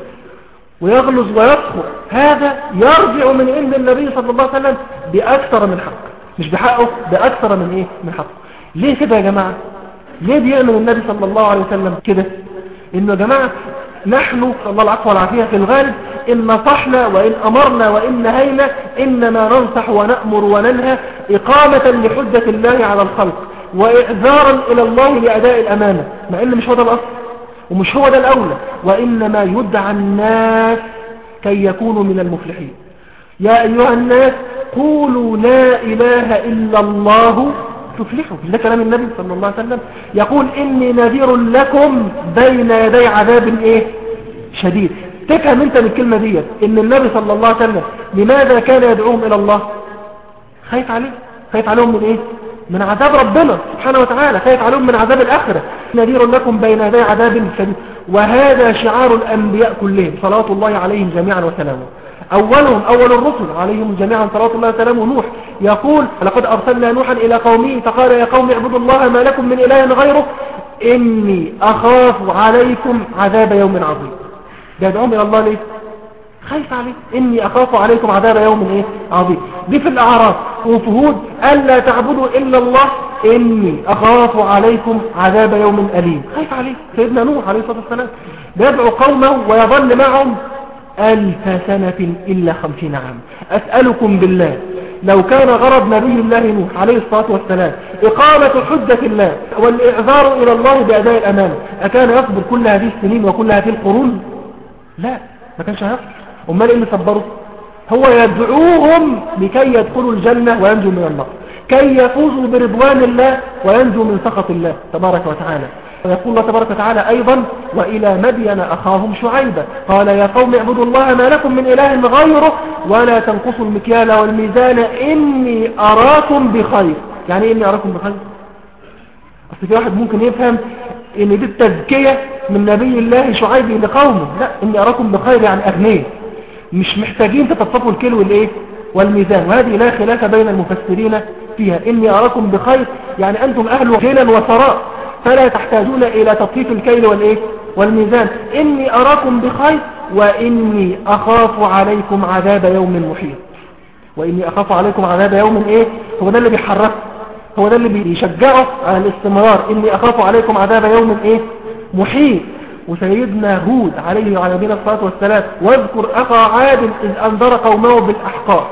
B: ويغلظ ويسخر هذا يرجع من عند النبي صلى الله عليه وسلم باكثر من حق، مش بحقه، باكثر من ايه من حقه. ليه كده يا جماعه؟ ليه بيعمل النبي صلى الله عليه وسلم كده؟ انه يا جماعه نحن صلى الله العفو والعافيه في الغالب إن نصحنا وإن أمرنا وإن نهينا إنما ننصح ونأمر وننهى إقامة لحجة الله على الخلق وإعذارا إلى الله لأداء الأمانة، مع إن مش هو ده الأصل ومش هو ده الأولى، وإنما يدعى الناس كي يكونوا من المفلحين. يا أيها الناس قولوا لا إله إلا الله تفلحوا. ده كلام النبي صلى الله عليه وسلم يقول إني نذير لكم بين يدي عذاب إيه شديد. تفهم انت من الكلمة دي ان النبي صلى الله عليه وسلم لماذا كان يدعوهم الى الله؟ خايف عليه، خايف عليهم من ايه؟ من عذاب ربنا سبحانه وتعالى، خايف عليهم من عذاب الاخرة. نذير لكم بين يدي عذاب شديد. وهذا شعار الانبياء كلهم صلوات الله عليهم جميعا وسلامه. اولهم اول الرسل عليهم جميعا صلوات الله وسلامه نوح، يقول لقد ارسلنا نوحا الى قومه فقال يا قوم اعبدوا الله ما لكم من اله غيره اني اخاف عليكم عذاب يوم عظيم. يدعوهم الى الله ليه؟ خايف عليه، اني اخاف عليكم عذاب يوم ايه عظيم. دي في الاعراف. وفي هود الا تعبدوا الا الله اني اخاف عليكم عذاب يوم اليم. خايف عليه سيدنا نوح عليه الصلاه والسلام، بيدعو قومه ويظل معهم 1000 سنة إلا 50 عام. أسألكم بالله لو كان غرض نبي الله نوح عليه الصلاة والسلام إقامة حجة الله والإعذار إلى الله بأداء الأمانة أكان يصبر كل هذه السنين وكل هذه القرون؟ لا، ما كانش هيصبر. أمال إيه اللي صبره؟ هو يدعوهم لكي يدخلوا الجنة وينجوا من النار، كي يفوزوا برضوان الله وينجوا من سخط الله تبارك وتعالى. ويقول الله تبارك وتعالى أيضا وإلى مدين أخاهم شعيبا قال يا قوم اعبدوا الله ما لكم من إله غيره ولا تنقصوا المكيال والميزان إني أراكم بخير. يعني إيه إني أراكم بخير؟ أصل في واحد ممكن يفهم إن دي التزكية من نبي الله شعيب لقومه. لا، إني أراكم بخير يعني أغنياء مش محتاجين تتصفوا الكيل والإيه والميزان. وهذه لا خلاف بين المفسرين فيها. إني أراكم بخير يعني أنتم أهل غنى وثراء فلا تحتاجون إلى تطفيف الكيل والإيه والميزان. إني أراكم بخير وإني أخاف عليكم عذاب يوم محيط. وإني أخاف عليكم عذاب يوم إيه؟ هو ده اللي بيحرك، هو ده اللي بيشجعه على الاستمرار. إني أخاف عليكم عذاب يوم إيه محيط. وسيدنا هود عليه وعلى نبينا الصلاة والسلام واذكر أخا عاد إذ أنذر قومه بالأحقاف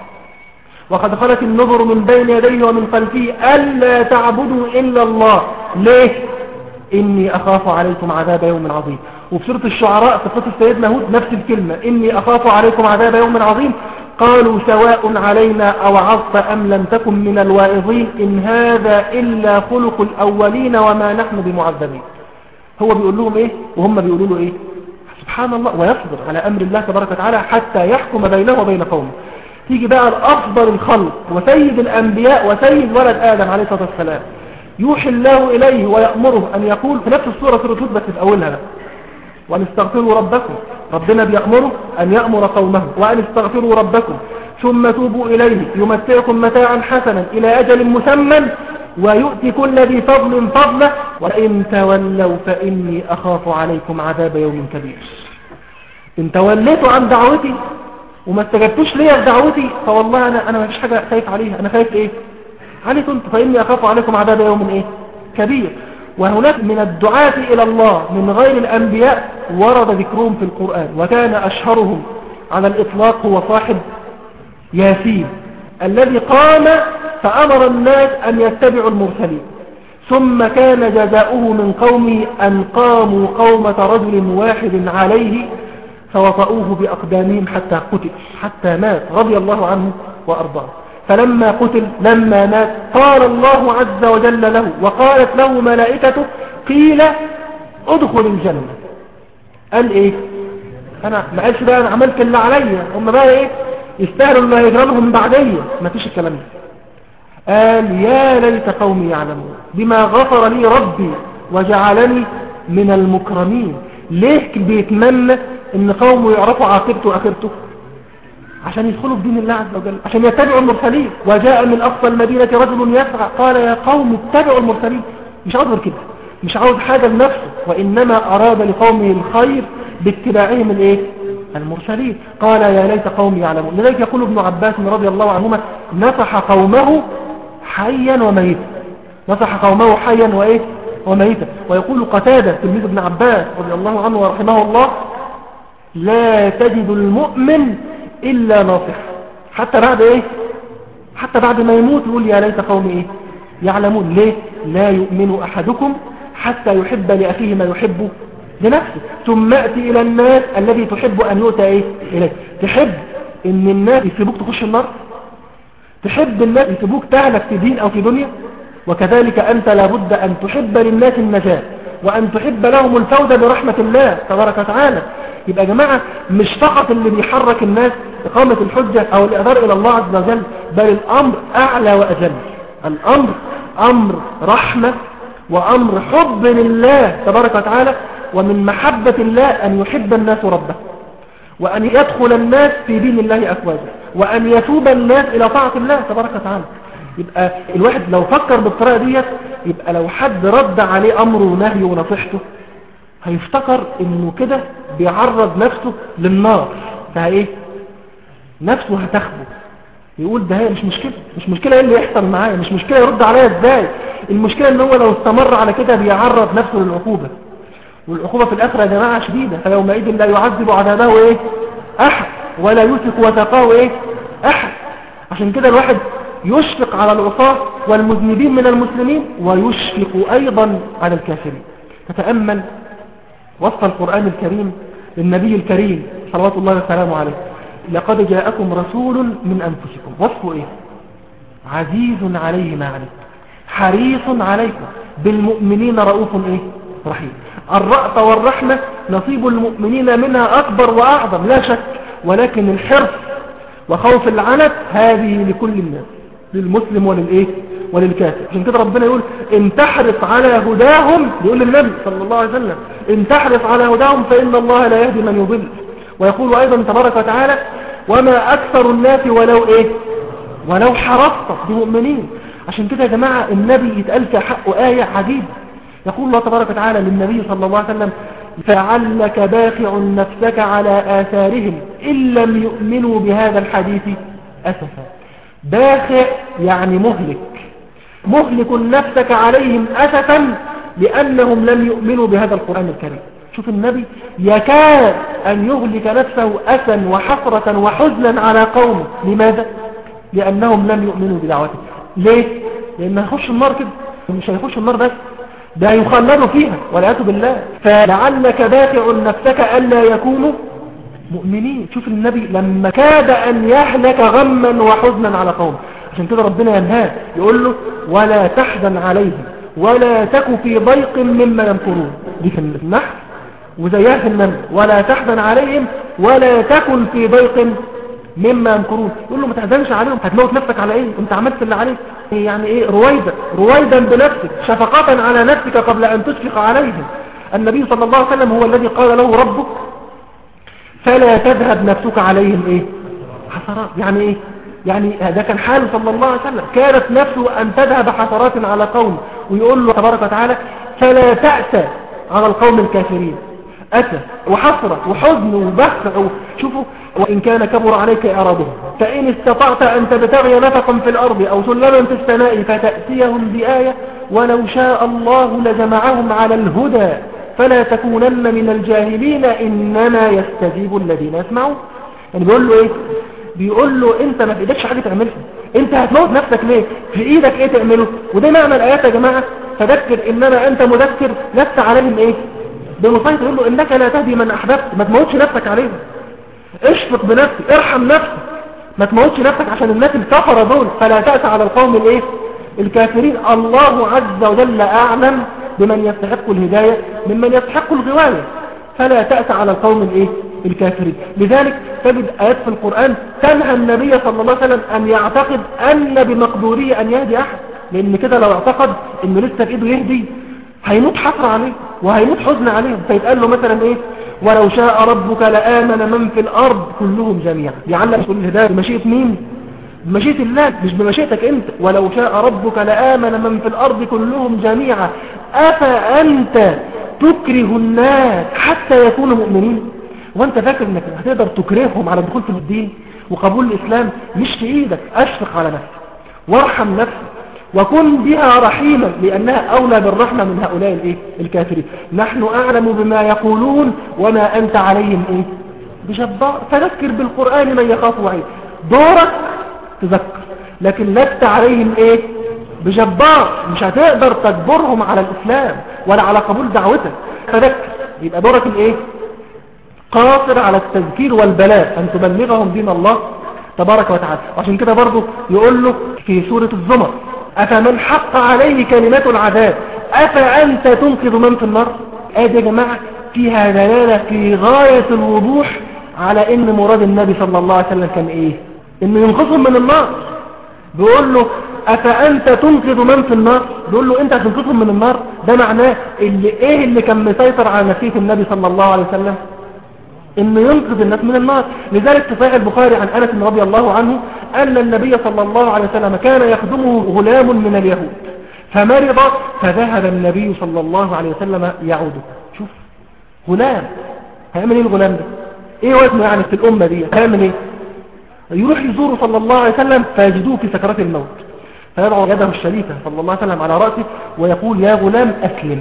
B: وقد خلت النذر من بين يديه ومن خلفه ألا تعبدوا إلا الله. ليه؟ إني أخاف عليكم عذاب يوم عظيم. وفي سورة الشعراء في قصة سيدنا هود نفس الكلمة إني أخاف عليكم عذاب يوم عظيم قالوا سواء علينا أوعظت أم لم تكن من الواعظين إن هذا إلا خلق الأولين وما نحن بمعذبين. هو بيقول لهم إيه وهم بيقولوا له إيه؟ سبحان الله. ويصبر على أمر الله تبارك وتعالى حتى يحكم بينه وبين قومه. تيجي بقى الأفضل الخلق وسيد الأنبياء وسيد ولد آدم عليه الصلاة والسلام يوحي الله إليه ويأمره أن يقول في نفس السورة سورة هود بس في أولها بقى وأن استغفروا ربكم. ربنا بيأمره أن يأمر قومه وأن استغفروا ربكم ثم توبوا إليه يمتعكم متاعا حسنا إلى أجل مسمى ويؤتي كل ذي فضل فضله وإن تولوا فإني أخاف عليكم عذاب يوم كبير. إن توليتوا عن دعوتي وما استجبتوش ليا في دعوتي فوالله أنا ما فيش حاجة خايف عليها. أنا خايف إيه عليكم أنت فإني أخاف عليكم عذاب يوم إيه كبير. وهناك من الدعاة إلى الله من غير الأنبياء ورد ذكرهم في القرآن وكان أشهرهم على الإطلاق هو صاحب ياسين الذي قام فأمر الناس أن يتبعوا المرسلين ثم كان جزاؤه من قومه أن قاموا قومة رجل واحد عليه فوطئوه بأقدامهم حتى قتل حتى مات رضي الله عنه وأرضاه. فلما قتل لما مات قال الله عز وجل له وقالت له ملائكته قيل ادخل الجنة. قال ايه؟ انا ما قالش بقى انا عملت اللي عليا، هم بقى ايه يستاهلوا اللي هيجرالهم بعدية، ما فيش الكلام ده. قال يا ليت قومي يعلمون بما غفر لي ربي وجعلني من المكرمين. ليه بيتمنى ان قومه يعرفوا عاقبته واخرته؟ عشان يدخلوا في دين الله عز وجل، عشان يتبعوا المرسلين. وجاء من اقصى المدينة رجل يسعى قال يا قوم اتبعوا المرسلين. مش عاوز غير كده، مش عاوز حاجة لنفسه، وانما اراد لقومه الخير باتباعهم الايه؟ المرسلين. قال يا ليت قومي يعلمون. لذلك يقول ابن عباس رضي الله عنهما نصح قومه حيا وميتا، نصح قومه حيا وايه وميتا. ويقول قتادة تلميذ ابن عباس رضي الله عنه ورحمه الله لا تجد المؤمن إلا ناصح. حتى بعد ايه؟ حتى بعد ما يموت يقول يا ليت قومي ايه يعلمون. ليه؟ لا يؤمن أحدكم حتى يحب لأخيه ما يحب لنفسه. ثم أتي إلى الناس الذي تحب أن يؤتى ايه إليه. تحب ان الناس يسيبوك تخش النار؟ تحب الناس يسيبوك تهلك في دين أو في دنيا؟ وكذلك أنت لابد أن تحب للناس النجاة وأن تحب لهم الفوز برحمة الله تبارك وتعالى. يبقى يا جماعة مش فقط اللي بيحرك الناس إقامة الحجة أو الإعذار إلى الله عز وجل، بل الأمر أعلى وأجل. الأمر أمر رحمة وأمر حب لله تبارك وتعالى، ومن محبة الله أن يحب الناس ربه، وأن يدخل الناس في دين الله أفواجا، وأن يتوب الناس إلى طاعة الله تبارك وتعالى. يبقى الواحد لو فكر بالطريقة ديت، يبقى لو حد رد عليه أمره ونهيه ونصيحته هيفتكر انه كده بيعرض نفسه للنار، فايه نفسه هتخبه. يقول ده هي مش مشكلة، مش مشكلة ايه اللي يحصل معايا، مش مشكلة يرد عليا ازاي، المشكلة ان هو لو استمر على كده بيعرض نفسه للعقوبة، والعقوبة في الآخرة يا جماعة شديدة. فيومئذ لا يعذب عذابه ايه احد ولا يوثق وثاقه ايه احد. عشان كده الواحد يشفق على العصاة والمذنبين من المسلمين، ويشفق ايضا على الكافرين. تتأمل وصف القرآن الكريم للنبي الكريم صلوات الله وسلامه عليه. لقد جاءكم رسول من أنفسكم. وصفه ايه؟ عزيز عليه ما عنتم حريص عليكم بالمؤمنين رؤوف ايه رحيم. الرأفة والرحمة نصيب المؤمنين منها أكبر وأعظم لا شك، ولكن الحرص وخوف العنت هذه لكل الناس، للمسلم وللإيه وللكافر. عشان كده ربنا يقول إن تحرص على هداهم، يقول للنبي صلى الله عليه وسلم إن تحرص على هداهم فإن الله لا يهدي من يضل. ويقول أيضا تبارك وتعالى وما أكثر الناس ولو إيه ولو حرصت بمؤمنين. عشان كده يا جماعة النبي يتقال في حقه آية عجيبة. يقول الله تبارك وتعالى للنبي صلى الله عليه وسلم فعلك باخع نفسك على آثارهم إن لم يؤمنوا بهذا الحديث أسفا. باخع يعني مهلك نفسك عليهم أسفا لأنهم لم يؤمنوا بهذا القرآن الكريم. شوف النبي يكاد أن يهلك نفسه أسا وحسرة وحزنا على قومه. لماذا؟ لأنهم لم يؤمنوا بدعوته. ليه؟ لأنه هيخش النار كده، مش هيخش النار بس، ده يخلدوا فيها والعياذ بالله. فلعلك باخع نفسك ألا يكونوا مؤمنين. شوف النبي لما كاد أن يهلك غما وحزنا على قومه. عشان كده ربنا ينهاه يقول له ولا تحزن عليهم ولا تك في ضيق مما يمكرون. دي في النحل وزيها في النمل ولا تحزن عليهم ولا تكن في ضيق مما يمكرون. يقول له ما تحزنش عليهم، هتموت نفسك على ايه؟ انت عملت اللي عليك. يعني ايه رويدا بنفسك شفقة على نفسك قبل ان تشفق عليهم. النبي صلى الله عليه وسلم هو الذي قال له ربك فلا تذهب نفسك عليهم ايه حسرات. يعني ايه؟ يعني هذا كان حاله صلى الله عليه وسلم، كانت نفسه ان تذهب حسرات على قوم. ويقول له تبارك وتعالى فلا تأسى على القوم الكافرين. أسى وحسرة وحزن وبخ. شوفوا وإن كان كبر عليك إعراضهم فإن استطعت أن تبتغي نفقا في الأرض أو سلما في السماء فتأتيهم بآية ولو شاء الله لجمعهم على الهدى فلا تكونن من الجاهلين إنما يستجيب الذين يسمعون. يعني بيقول له إيه؟ بيقول له أنت ما في إيدكش حاجة تعملها، أنت هتموت نفسك ليه؟ في إيدك إيه تعمله؟ وده معنى الآيات يا جماعة. فذكر إنما أنت مذكر لست عليهم إيه بمسيطر. يقول له إنك لا تهدي من أحببت، ما تموتش نفسك عليهم، اشفق بنفسك، ارحم نفسك، ما تموتش نفسك عشان الناس الكفرة دول، فلا تأس على القوم الايه الكافرين. الله عز وجل أعلم بمن يستحق الهداية ممن يستحق الغواية، فلا تأس على القوم الايه الكافرين. لذلك تجد آيات في القرآن تنهى النبي صلى الله عليه وسلم أن يعتقد أن بمقدوره أن يهدي أحد، لأن كده لو اعتقد أنه لسه في إيده يهدي هيموت حسرة عليه وهيموت حزن عليه. فيتقال له مثلا ايه ولو شاء ربك لآمن من في الأرض كلهم جميعا. يعلم كل الهداية بمشيئة مين؟ بمشيئة الله مش بمشيئتك انت. ولو شاء ربك لآمن من في الأرض كلهم جميعا أفأنت تكره الناس حتى يكونوا مؤمنين؟ وانت فاكر انك هتقدر تكرههم على الدخول في الدين وقبول الإسلام؟ مش في ايدك. أشفق على نفسك وارحم نفسك وكن بها رحيما، لأنها أولى بالرحمة من هؤلاء الايه الكافرين. نحن أعلم بما يقولون وما أنت عليهم ايه بجبار. فذكر بالقرآن من يخاف وعيد. دورك تذكر، لكن لست عليهم ايه بجبار. مش هتقدر تجبرهم على الإسلام ولا على قبول دعوتك، فذكر. يبقى دورك الايه قاصر على التذكير والبلاغ، أن تبلغهم دين الله تبارك وتعالى. وعشان كده برضو يقول له في سورة الزمر أفمن حق عليه كلمات العذاب أفأنت تنقذ من في النار. آية يا جماعة فيها دلالة في غاية الوضوح على ان مراد النبي صلى الله عليه وسلم كان ايه؟ انه ينقذهم من النار. بيقول له أفأنت تنقذ من في النار، بيقول له انت هتنقذهم من النار. ده معناه اللي كان مسيطر على نفسية النبي صلى الله عليه وسلم انه ينقذ الناس من النار. لذلك في صحيح البخاري عن أنس رضي الله عنه أن النبي صلى الله عليه وسلم كان يخدمه غلام من اليهود فمرض، فذهب النبي صلى الله عليه وسلم يعوده. شوف غلام هيعمل ايه الغلام ده؟ ايه وزنه يعني في الأمة دي؟ هيعمل ايه؟ يروح يزوره صلى الله عليه وسلم فيجدوه في سكرات الموت، فيضع يده الشريفة صلى الله عليه وسلم على رأسه ويقول يا غلام أسلم،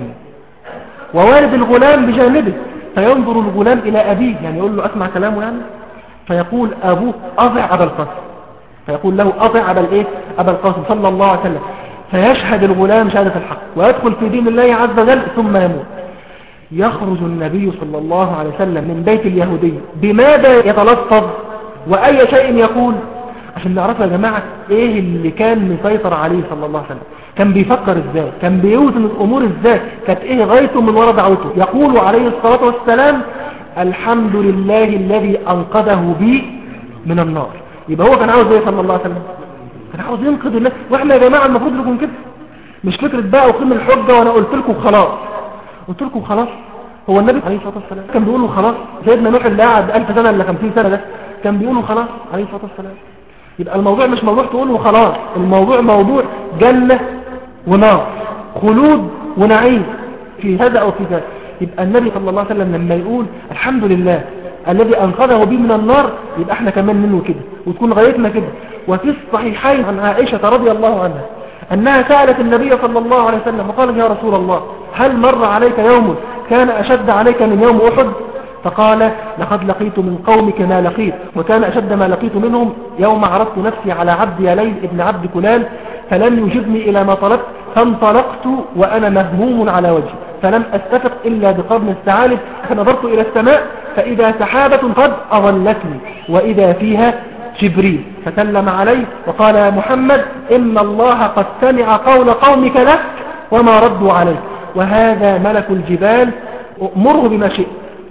B: ووالد الغلام بجانبه فينظر الغلام إلى أبيه، يعني يقول له أسمع كلامه يعني، فيقول أبوه أضع أبا القاسم، فيقول له أضع أبا القاسم صلى الله عليه وسلم، فيشهد الغلام شهادة الحق ويدخل في دين الله عز وجل ثم يموت. يخرج النبي صلى الله عليه وسلم من بيت اليهودي بماذا يتلفظ وأي شيء يقول؟ عشان نعرف يا جماعة ايه اللي كان مسيطر عليه صلى الله عليه وسلم، كان بيفكر ازاي، كان بيوزن الامور ازاي، كانت ايه غايته من وراء دعوته. يقول عليه الصلاة والسلام الحمد لله الذي انقذه بي من النار. يبقى هو كان عاوز ايه صلى الله عليه وسلم؟ كان عاوز ينقذ الناس. واحنا يا جماعة المفروض نكون كده، مش فكرة بقى وقيم الحجة وانا قلت لكم خلاص. قلت لكم خلاص؟ هو النبي عليه الصلاة والسلام كان بيقولوا خلاص؟ سيدنا نوح اللي قعد 1000 سنة ولا 50 سنة ده كان بيقولوا خلاص عليه الصلاة والسلام. يبقى الموضوع مش موضوع تقوله خلاص، الموضوع موضوع جنة ونار، خلود ونعيم في هذا او في ذاك. يبقى النبي صلى الله عليه وسلم لما يقول الحمد لله الذي انقذه بي من النار، يبقى احنا كمان منه كده وتكون غايتنا كده. وفي الصحيحين عن عائشة رضي الله عنها أنها سألت النبي صلى الله عليه وسلم وقالت يا رسول الله هل مر عليك يوم كان أشد عليك من يوم أحد؟ فقال لقد لقيت من قومك ما لقيت، وكان أشد ما لقيت منهم يوم عرضت نفسي على عبد يليل ابن عبد كلال فلم يجبني إلى ما طلبت فانطلقت وأنا مهموم على وجهي فلم أستفق إلا بقرن الثعالب فنظرت إلى السماء فإذا سحابة قد أظلتني وإذا فيها جبريل فسلم عليه وقال يا محمد إن الله قد سمع قول قومك لك وما ردوا عليه وهذا ملك الجبال أمره بما شئت.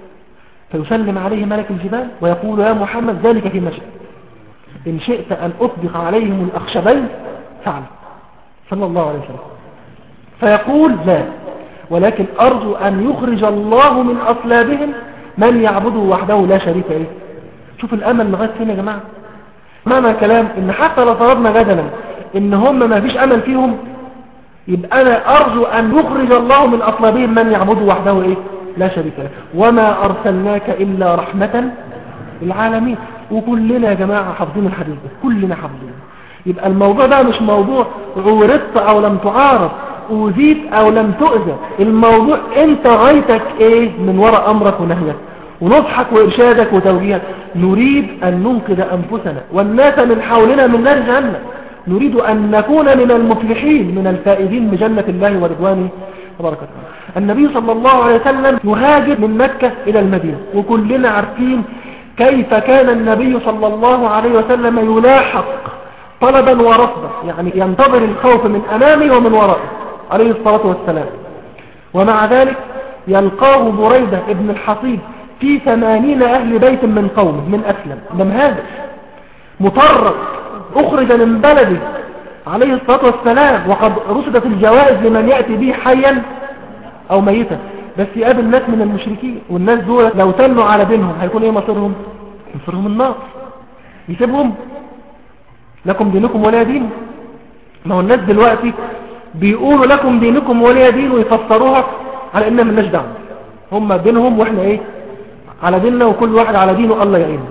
B: فيسلم عليه ملك الجبال ويقول يا محمد ذلك فيما شئت، إن شئت أن أطبق عليهم الأخشبين فعل صلى الله عليه وسلم. فيقول لا، ولكن أرجو أن يخرج الله من أصلابهم من يعبده وحده لا شريك له. شوف الأمل لغاية فين يا جماعة. معنى الكلام إن حتى لو فرضنا جدلا إن هم ما فيش أمل فيهم، يبقى أنا أرجو أن يخرج الله من أصلابهم من يعبده وحده إيه لا شريك له، وما أرسلناك إلا رحمة للعالمين. وكلنا يا جماعة حافظين الحديث ده، كلنا حافظين. يبقى الموضوع ده مش موضوع عورضت أو لم تعارض، أوذيت أو لم تؤذى. الموضوع أنت غايتك إيه من وراء أمرك ونهيك ونصحك وإرشادك وتوجيهك. نريد أن ننقذ أنفسنا والناس من حولنا من نار جهنم، نريد أن نكون من المفلحين من الفائزين بجنة الله ورضوانه تبارك وتعالى. النبي صلى الله عليه وسلم يهاجر من مكة إلى المدينة، وكلنا عارفين كيف كان النبي صلى الله عليه وسلم يلاحق طلبا ورفضا، يعني ينتظر الخوف من أمامه ومن ورائه عليه الصلاة والسلام. ومع ذلك يلقاه بريدة ابن الحصيب في 80 أهل بيت من قومه من أسلم، ده مهاجر مطرد أخرج من بلده عليه الصلاة والسلام، وقد رصدت الجوائز لمن يأتي به حيا أو ميتا، بس يقابل ناس من المشركين، والناس دول لو تنوا على دينهم هيكون ايه مصيرهم؟ مصيرهم النار. يسيبهم لكم دينكم ولي دين. ما هو الناس دلوقتي بيقولوا لكم دينكم ولي دين ويفسروها على اننا ملناش دعوه، هم دينهم واحنا ايه على ديننا، وكل واحد على دينه الله يعينه.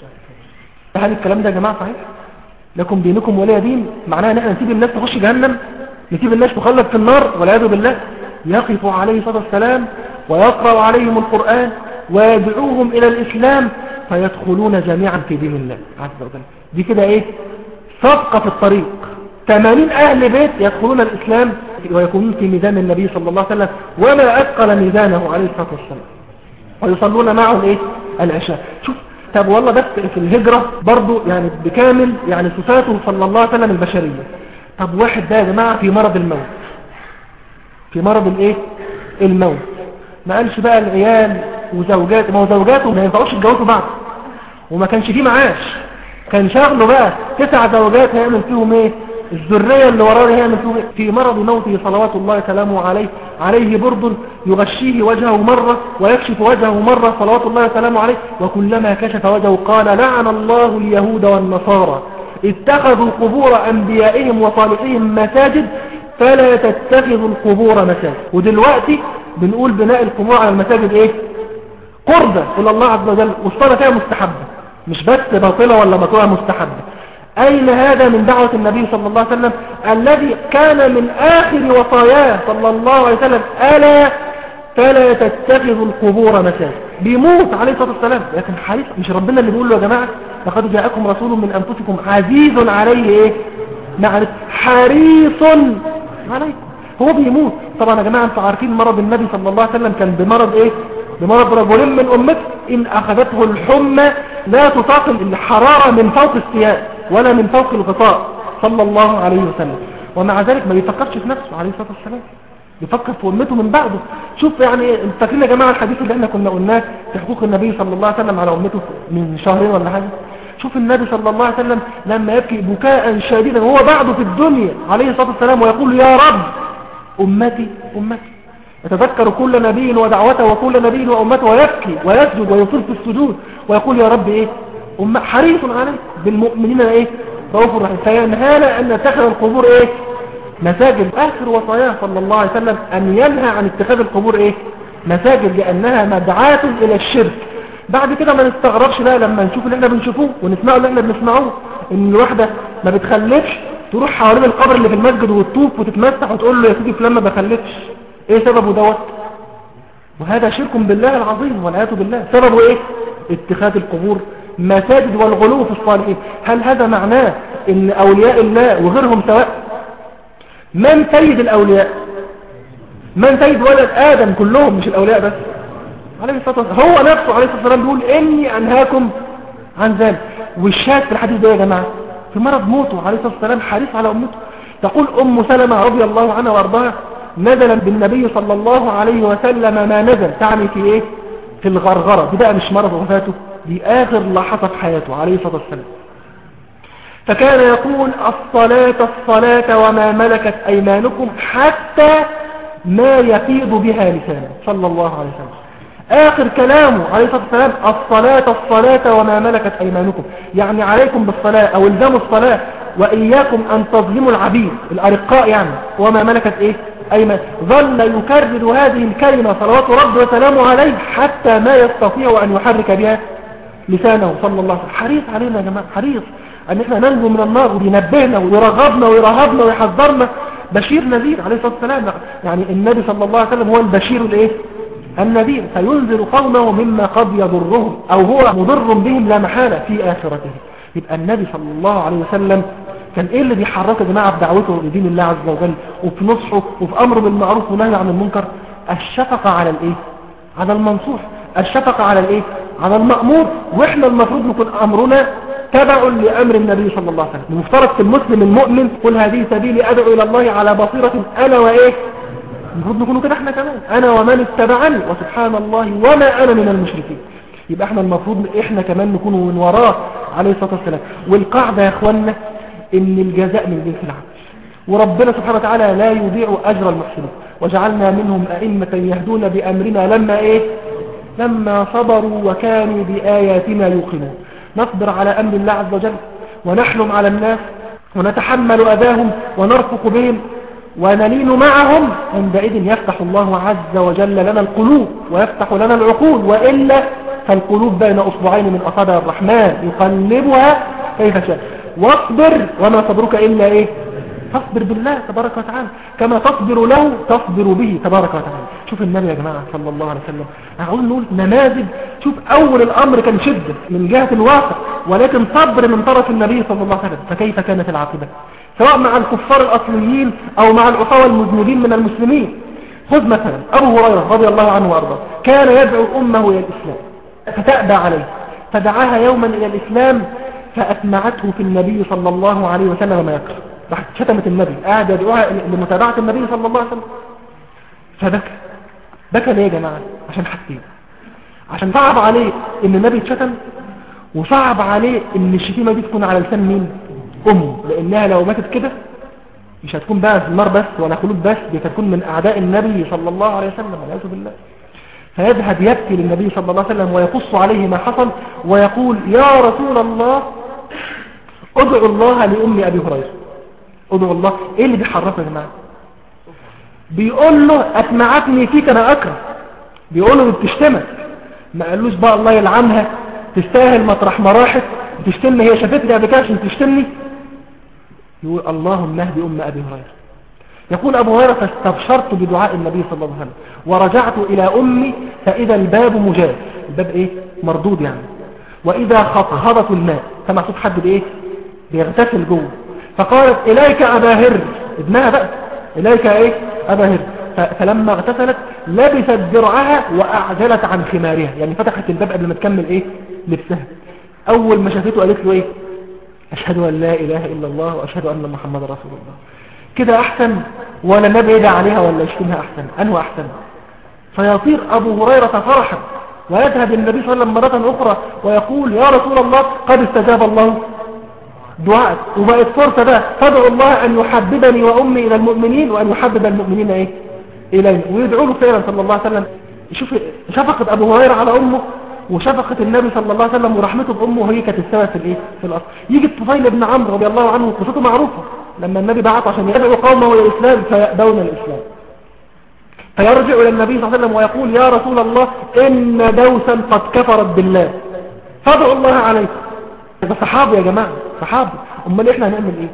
B: هل الكلام ده يا جماعه صحيح؟ لكم دينكم ولي دين معناها ان احنا نسيب الناس تخش جهنم، نسيب الناس تخلد في النار والعياذ بالله؟ يقف عليه الصلاة والسلام ويقرأ عليهم القرآن ويدعوهم إلى الإسلام فيدخلون جميعا في دين الله عز وجل. دي كده إيه؟ صفقة في الطريق. 80 أهل بيت يدخلون الإسلام ويكونون في ميزان النبي صلى الله عليه وسلم وما أثقل ميزانه عليه الصلاة والسلام، ويصلون معه إيه؟ العشاء. شوف، طب والله بس في الهجرة برضو يعني بكامل يعني صفاته صلى الله عليه وسلم البشرية. طب واحد ده يا جماعة في مرض الموت، في مرض الايه الموت، ما قالش بقى العيال وزوجات، ما هو زوجاته ما ينفعوش يتجوزوا بعض، وما كانش فيه معاش، كان شغله بقى 9 زوجات هيعمل فيهم ايه؟ الذريه اللي وراه هيعمل فيهم ايه؟ في مرض موته صلوات الله سلامه عليه، عليه برد يغشيه وجهه مره ويكشف وجهه مره صلوات الله سلامه عليه، وكلما كشف وجهه قال لعن الله اليهود والنصارى اتخذوا قبور انبيائهم وصالحيهم مساجد فلا تتخذوا القبور مساجد. ودلوقتي بنقول بناء القبور على المساجد ايه؟ قربة الى الله عز وجل، والصلاة فيها مستحبة، مش بس باطلة ولا مكروهة، مستحبة. اين هذا من دعوة النبي صلى الله عليه وسلم الذي كان من اخر وصاياه صلى الله عليه وسلم الا فلا تتخذوا القبور مساجد؟ بيموت عليه الصلاة والسلام، لكن حريص. مش ربنا اللي بيقول له يا جماعة لقد جاءكم رسول من انفسكم عزيز عليه ايه؟ معرفة، حريص عليكم. هو بيموت. طبعا يا جماعة انتوا عارفين مرض النبي صلى الله عليه وسلم كان بمرض ايه؟ بمرض رجلين من امته ان اخذته الحمى لا تطاق الحرارة من فوق الثياب ولا من فوق الغطاء صلى الله عليه وسلم، ومع ذلك ما بيفكرش في نفسه عليه الصلاة والسلام، بيفكر في امته من بعده. شوف يعني فاكرين يا جماعة الحديث اللي احنا كنا قلناه في حقوق النبي صلى الله عليه وسلم على امته من شهرين ولا حاجة؟ شوف النبي صلى الله عليه وسلم لما يبكي بكاء شديدا وهو بعده في الدنيا عليه الصلاة والسلام ويقول يا رب أمتي أمتي، يتذكر كل نبي ودعوته وكل نبي وأمته ويبكي ويسجد ويصل في السجود ويقول يا رب إيه؟ حريص عليه بالمؤمنين إيه؟ رؤوف رحيم. فينهانا أن نتخذ القبور إيه؟ مساجد. آخر وصاياه صلى الله عليه وسلم أن ينهى عن اتخاذ القبور إيه؟ مساجد، لأنها مدعاة إلى الشرك. بعد كده ما نستغربش بقى لما نشوف اللي احنا بنشوفوه ونسمعه اللي احنا بنسمعوه، ان الواحدة ما بتخلفش تروح حوالين القبر اللي في المسجد وتطوف وتتمسح وتقول له يا سيدي فلان ما بخلفش، ايه سببه دوت؟ وهذا شرك بالله العظيم والعياذ بالله. سببه ايه؟ اتخاذ القبور مساجد والغلو في الصالحين. هل هذا معناه ان اولياء الله وغيرهم سواء؟ من سيد الاولياء؟ من سيد ولد ادم كلهم، مش الاولياء بس عليه الصلاة والسلام. هو نفسه عليه الصلاة والسلام بيقول إني أنهاكم عن ذلك. والشاهد في الحديث ده يا جماعة في مرض موته عليه الصلاة والسلام حريص على أمته. تقول أم سلمة رضي الله عنها وارضاها نزل بالنبي صلى الله عليه وسلم ما نزل، تعني في إيه؟ في الغرغرة. دي بقى مش مرض وفاته، دي آخر لحظة في حياته عليه الصلاة والسلام. فكان يقول الصلاة الصلاة وما ملكت أيمانكم حتى ما يفيض بها لسانه صلى الله عليه وسلم. آخر كلامه عليه الصلاة والسلام الصلاة الصلاة وما ملكت أيمانكم، يعني عليكم بالصلاة أو الزموا الصلاة وإياكم أن تظلموا العبيد الأرقاء يعني وما ملكت إيه أيمان. ظل يكرر هذه الكلمة صلوات ربه وسلامه عليه حتى ما يستطيع أن يحرك بها لسانه صلى الله عليه وسلم. حريص علينا يا جماعة، حريص أن احنا ننجو من النار، وينبهنا ويرغبنا ويرهبنا ويحذرنا. بشير نذير عليه الصلاة والسلام، يعني النبي صلى الله عليه وسلم هو البشير الإيه النذير، فينذر قومه مما قد يضرهم أو هو مضر بهم لا محالة في آخرته. يبقى النبي صلى الله عليه وسلم كان إيه اللي بيحركه يا جماعة بدعوته لدين الله عز وجل وفي نصحه وفي أمره بالمعروف ونهي عن المنكر؟ الشفقة على الإيه؟ على المنصوح، الشفقة على الإيه؟ على المأمور، واحنا المفروض نكون امرنا تبع لامر النبي صلى الله عليه وسلم. المفترض في المسلم المؤمن قل هذه سبيلي ادعو الى الله على بصيرة انا وايه، المفروض نكونوا كده احنا كمان، انا ومن اتبعني وسبحان الله وما انا من المشركين. يبقى احنا المفروض احنا كمان نكونوا من وراه عليه الصلاة والسلام. والقاعدة يا اخوانا ان الجزاء من جنس العمل، وربنا سبحانه وتعالى لا يضيع اجر المحسنين. وجعلنا منهم ائمة يهدون بامرنا لما صبروا وكانوا بآياتنا يوقنون. نصبر على امر الله عز وجل ونحلم على الناس ونتحمل اذاهم ونرفق بهم ونلين معهم، عندئذ يفتح الله عز وجل لنا القلوب ويفتح لنا العقول، وإلا فالقلوب بين أصبعين من أصابع الرحمن يقلبها كيف شاء. واصبر وما صبرك إلا إيه، تصبر بالله تبارك وتعالى، كما تصبر له تصبر به تبارك وتعالى. شوف النبي يا جماعة صلى الله عليه وسلم، أقول نقول نماذج. شوف أول الأمر كان شدة من جهة الواقع، ولكن صبر من طرف النبي صلى الله عليه وسلم. فكيف كانت العاقبة سواء مع الكفار الأصليين أو مع العصاة المذنبين من المسلمين؟ خذ مثلا أبو هريرة رضي الله عنه وأرضاه، كان يدعو أمه إلى الإسلام فتأبى عليه، فدعاها يوما إلى الإسلام فأسمعته في النبي صلى الله عليه وسلم ما يكره، راح شتمت النبي، قاعد يدعوها لمتابعة النبي صلى الله عليه وسلم، فبكى. بكى ليه يا جماعة؟ عشان حاجتين، عشان صعب عليه ان النبي اتشتم، وصعب عليه ان الشتيمة دي تكون على لسان مين؟ أمه، لأنها لو ماتت كده مش هتكون بقى في النار بس ولا خلود بس، دي هتكون من أعداء النبي صلى الله عليه وسلم والعياذ بالله. فيذهب يبكي للنبي صلى الله عليه وسلم ويقص عليه ما حصل ويقول يا رسول الله ادعو الله لأم أبي هريرة، ادعو الله. ايه اللي بيحركه يا جماعة؟ بيقول له أسمعتني فيك أنا أكره، بيقول له بتشتمك، ما قالوش بقى الله يلعنها تستاهل مطرح ما راحت تشتمني، هي شافتني قبل كده عشان تشتمني. يقول اللهم اهدي أم أبي هريرة. يقول أبو هريرة فاستبشرت بدعاء النبي صلى الله عليه وسلم ورجعت إلى أمي فإذا الباب مجاز، الباب إيه؟ مردود يعني، وإذا خضخضت الماء، سمع صوت حد بإيه؟ بيغتسل جوه، فقالت إليك أبا هر، ابنها بقى، إليك إيه؟ أبا هر. فلما اغتسلت لبست درعها وأعجلت عن خمارها، يعني فتحت الباب قبل ما تكمل إيه؟ لبسها. أول ما شافته قالت له إيه؟ أشهد أن لا إله إلا الله وأشهد أن محمد رسول الله. كده أحسن ولا النبي يدعى عليها ولا يشتمها؟ أحسن، أنه أحسن. فيطير أبو هريرة فرحا ويذهب النبي صلى الله عليه وسلم مرة أخرى ويقول يا رسول الله قد استجاب الله دعاء، وبقت فرصة بقى فادعوا الله أن يحببني وأمي إلى المؤمنين وأن يحبب المؤمنين إيه؟ إليه، ويدعوا له فعلا صلى الله عليه وسلم. شوف شفقة أبو هريرة على أمه وشفقة النبي صلى الله عليه وسلم ورحمته بأمه، وهي كانت السبب في الإيه؟ في الأصل. يجي الطفيل بن عمرو رضي الله عنه قصته معروفة، لما النبي بعث عشان يدعو قومه إلى الإسلام فيأبون الإسلام، فيرجع إلى النبي صلى الله عليه وسلم ويقول يا رسول الله إن دوسا قد كفرت بالله فادعوا الله عليكم. ده صحابي يا جماعة، صحابي. أمال إحنا هنعمل إيه؟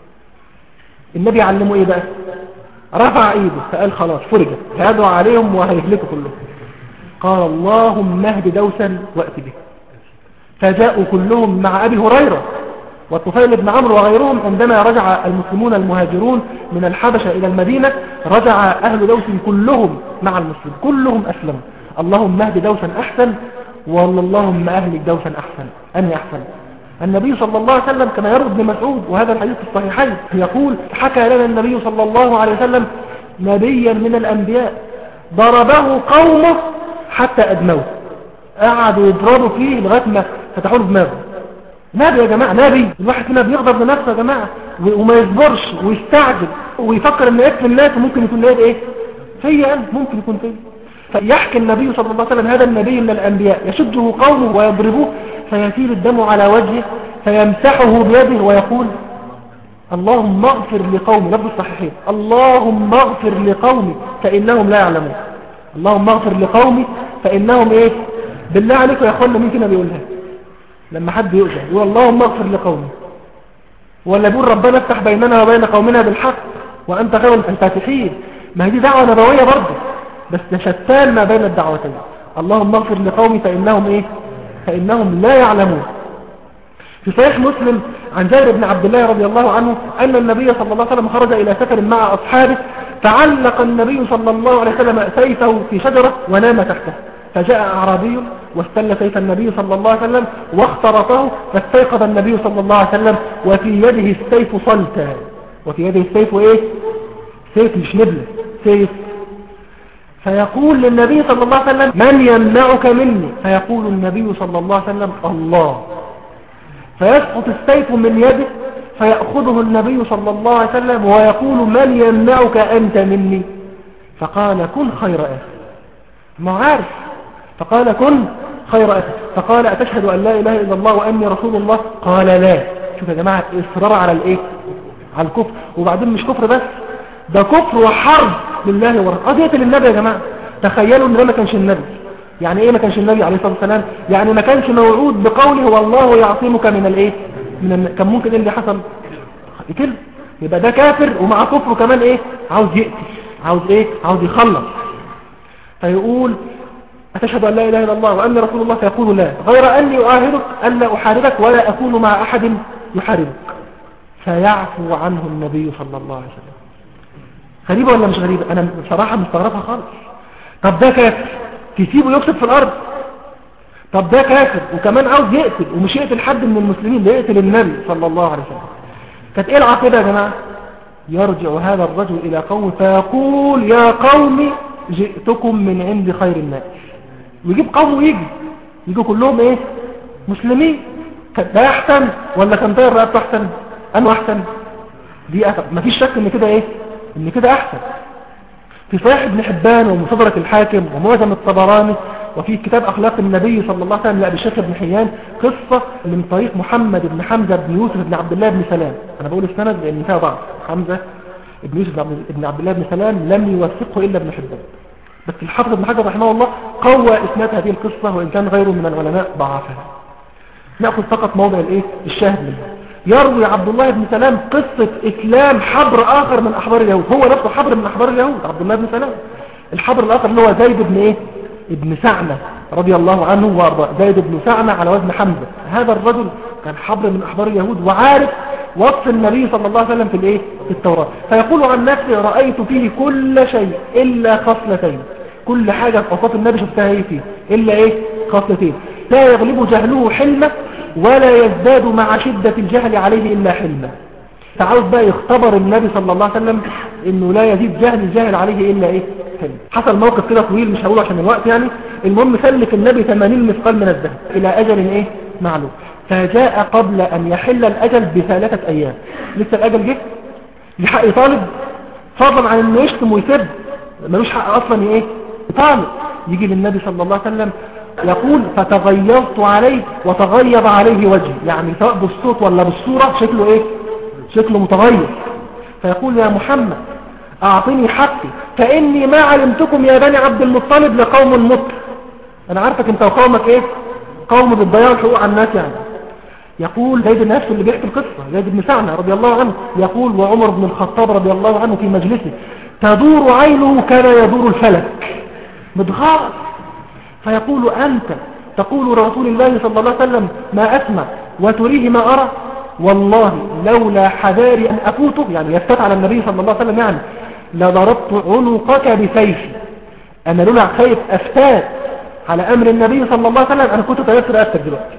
B: النبي علمه إيه بقى؟ رفع إيده فقال خلاص فرجت، هيدعو عليهم وهيهلكوا كلهم. قال اللهم اهد دوسا وأت به. فجاءوا كلهم مع أبي هريرة والطفيل بن عمرو وغيرهم. عندما رجع المسلمون المهاجرون من الحبشة إلى المدينة رجع أهل دوس كلهم مع المسلم، كلهم أسلموا. اللهم اهد دوسا أحسن واللهم أهلك دوسا أحسن. أني أحسن؟ النبي صلى الله عليه وسلم كما يروي ابن مسعود وهذا الحديث الصحيحين يقول حكى لنا النبي صلى الله عليه وسلم نبيا من الأنبياء ضربه قومه حتى أدموه، قعدوا يضربوا فيه لغاية ما فتحوا له دماغه. نبي يا جماعة، نبي. الواحد فينا بيغضب لنفسه يا جماعة وما يصبرش ويستعجل ويفكر ان يكفي الناس ممكن يكون ليه ايه فيا انا، ممكن يكون فيا. فيحكي النبي صلى الله عليه وسلم هذا النبي من الأنبياء يشده قومه ويضربوه فيسيل الدم على وجهه فيمسحه بيده ويقول اللهم اغفر لقومي، لفظ الصحيحين اللهم اغفر لقومي فإنهم لا يعلمون. اللهم اغفر لقومي فإنهم ايه؟ بالله عليكم يا اخوانا مين كنا بيقولها لما حد يؤذى؟ يقول اللهم اغفر لقومي، ولا يقول ربنا افتح بيننا وبين قومنا بالحق وأنت خير الفاتحين؟ ما هي دي دعوة نبوية برضه، بس ده شتان ما بين الدعوتين. اللهم اغفر لقومي فإنهم ايه؟ فإنهم لا يعلمون. في صحيح مسلم عن جابر بن عبد الله رضي الله عنه أن النبي صلى الله عليه وسلم خرج إلى سفر مع أصحابه فعلق النبي صلى الله عليه وسلم سيفه في شجرة ونام تحته، فجاء أعرابي واستل سيف النبي صلى الله عليه وسلم واخترطه، فاستيقظ النبي صلى الله عليه وسلم وفي يده السيف صلتا. وفي يده السيف ايه؟ سيف مش نبلة، سيف. فيقول للنبي صلى الله عليه وسلم من يمنعك مني؟ فيقول النبي صلى الله عليه وسلم الله. فيسقط السيف من يده فيأخذه النبي صلى الله عليه وسلم ويقول من يمنعك أنت مني؟ فقال كن خير أخي، ما عارف. فقال كن خير أخي. فقال أتشهد أن لا إله إلا الله وأني رسول الله؟ قال لا. شوف يا جماعة إصرار على الإيه؟ على الكفر. وبعدين مش كفر بس، ده كفر وحرب لله ورسوله. قضية للنبي يا جماعة. تخيلوا ان ده ما كانش النبي. يعني ايه ما كانش النبي عليه الصلاة والسلام؟ يعني ما كانش موعود بقوله والله يعصمك من الايه؟ كان ممكن ايه اللي حصل؟ يقتل. يبقى ده كافر ومع كفره كمان ايه؟ عاوز يقتل، عاوز ايه؟ عاوز يخلص. فيقول أتشهد أن لا إله إلا الله وأني رسول الله؟ فيقول لا، غير أني أعاهدك ألا أحاربك ولا أكون مع أحد يحاربك. فيعفو عنه النبي صلى الله عليه وسلم. غريبة ولا مش غريبة؟ أنا بصراحة مستغربها خالص. طب ده كافر تسيبه يكسب في الأرض؟ طب ده كافر وكمان عاوز يقتل، ومش يقتل حد من المسلمين، ده يقتل النبي صلى الله عليه وسلم. كانت ايه العقيدة يا جماعة؟ يرجع هذا الرجل إلى قوم فيقول يا قوم جئتكم من عند خير الناس. ويجيب قوم يجوا كلهم ايه؟ مسلمين. ده احسن ولا كان طير رقبته احسن؟ انه احسن؟ دي احسن. مفيش شك ان كده ايه؟ ان كده احسن. في صحيح ابن حبان ومصدرك الحاكم ومعجم الطبراني وفي كتاب اخلاق النبي صلى الله عليه وسلم لأبي الشيخ ابن حيان قصة من طريق محمد بن حمزة بن يوسف بن عبد الله بن سلام. انا بقول السند لان فيها ضعف. حمزة بن يوسف بن عبد الله بن سلام لم يوثقه الا ابن حبان، بس الحافظ ابن حجر رحمه الله قوى اسناد هذه القصة وان كان غيره من العلماء ضعفها. نأخذ فقط موضع الايه؟ الشاهد منه. يروي عبد الله بن سلام قصة اسلام حبر اخر من احبار اليهود. هو نفسه حبر من احبار اليهود عبد الله بن سلام. الحبر الاخر اللي هو زيد بن ايه؟ ابن سعنة رضي الله عنه وارضاه. زيد بن سعنة على وزن حمزة. هذا الرجل كان حبر من احبار اليهود وعارف وصف النبي صلى الله عليه وسلم في الايه؟ في التوراة. فيقول عن نفسه رأيت فيه كل شيء الا خصلتين. كل حاجة في اوصاف النبي شفتها ايه فيه الا ايه؟ خصلتين. لا يغلب جهله حلمه ولا يزداد مع شدة الجهل عليه إلا حلمه. فعاوز بقى يختبر النبي صلى الله عليه وسلم إنه لا يزيد جهل الجاهل عليه إلا إيه؟ حلم. حصل موقف كده طويل مش هقوله عشان الوقت يعني. المهم سلك النبي 80 مثقال من الذهب إلى أجل إيه؟ معلوم. فجاء قبل أن يحل الأجل ب3 أيام. لسه الأجل جه لحق يطالب، فضلا عن إنه يشتم ويسب ملوش حق أصلا إيه؟ يطالب. يجي للنبي صلى الله عليه وسلم يقول فتغيرت عليه وتغير عليه وجهي، يعني سواء بالصوت ولا بالصورة شكله ايه؟ شكله متغير. فيقول يا محمد اعطني حقي فاني ما علمتكم يا بني عبد المطلب لقوم مطر. انا عارفك انت وقومك ايه؟ قوم بتضيعوا الحقوق على الناس يعني. يقول زيد نفسه اللي بيحكي القصة زيد بن سعنة رضي الله عنه يقول وعمر بن الخطاب رضي الله عنه في مجلسه تدور عينه كان يدور الفلك متغاظ. فيقول أنت تقول رسول الله صلى الله عليه وسلم ما أسمع وتريه ما أرى؟ والله لولا حذاري أن أفوته، يعني يفتت على النبي صلى الله عليه وسلم، يعني لضربت عنقك بسيفي. أنا لولا خايف أفتات على أمر النبي صلى الله عليه وسلم أنا كنت طيبت رأسك دلوقتي.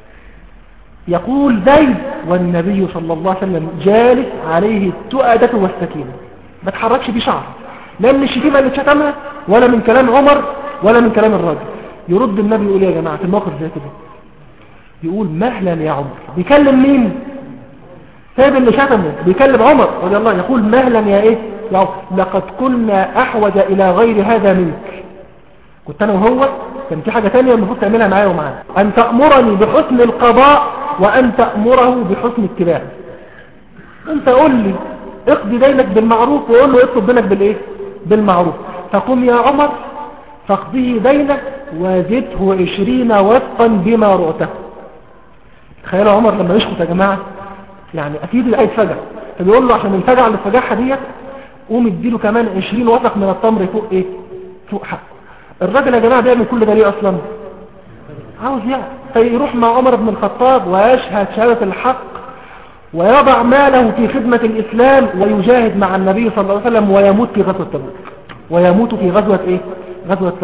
B: يقول زيد والنبي صلى الله عليه وسلم جالس عليه التؤدة والسكينة ما تحركش بشعر، لا من الشتيمة اللي شتمها ولا من كلام عمر ولا من كلام الراجل. يرد النبي يقول يا جماعة في الموقف زي كده يقول مهلا يا عمر. بيكلم مين؟ سيد اللي شتمه بيكلم عمر رضي الله. يقول مهلا يا ايه يا عمر لقد كنا احوج الى غير هذا منك. كنت انا وهو كان في حاجة تانية المفروض تعملها معايا ومعاه، ان تأمرني بحسن القضاء وان تأمره بحسن اتباع. انت قول لي اقضي دينك بالمعروف وقول له اطلب منك بالايه؟ بالمعروف. فقم يا عمر فاقضيه دينك وزده 20 وفقا بما رؤته. تخيلوا عمر لما يشخص يا جماعة يعني اكيد اللي هيتفجع، فبيقول له عشان الفجع اللي فجعها ديت قوم اديله كمان 20 وفق من التمر فوق ايه؟ فوق حق. الراجل يا جماعة بيعمل كل ده ليه اصلا؟ عاوز يعني فيروح مع عمر بن الخطاب ويشهد شهادة الحق ويضع ماله في خدمة الإسلام ويجاهد مع النبي صلى الله عليه وسلم ويموت في غزوة تبوك. ويموت في غزوة ايه؟ غزوة تبوك.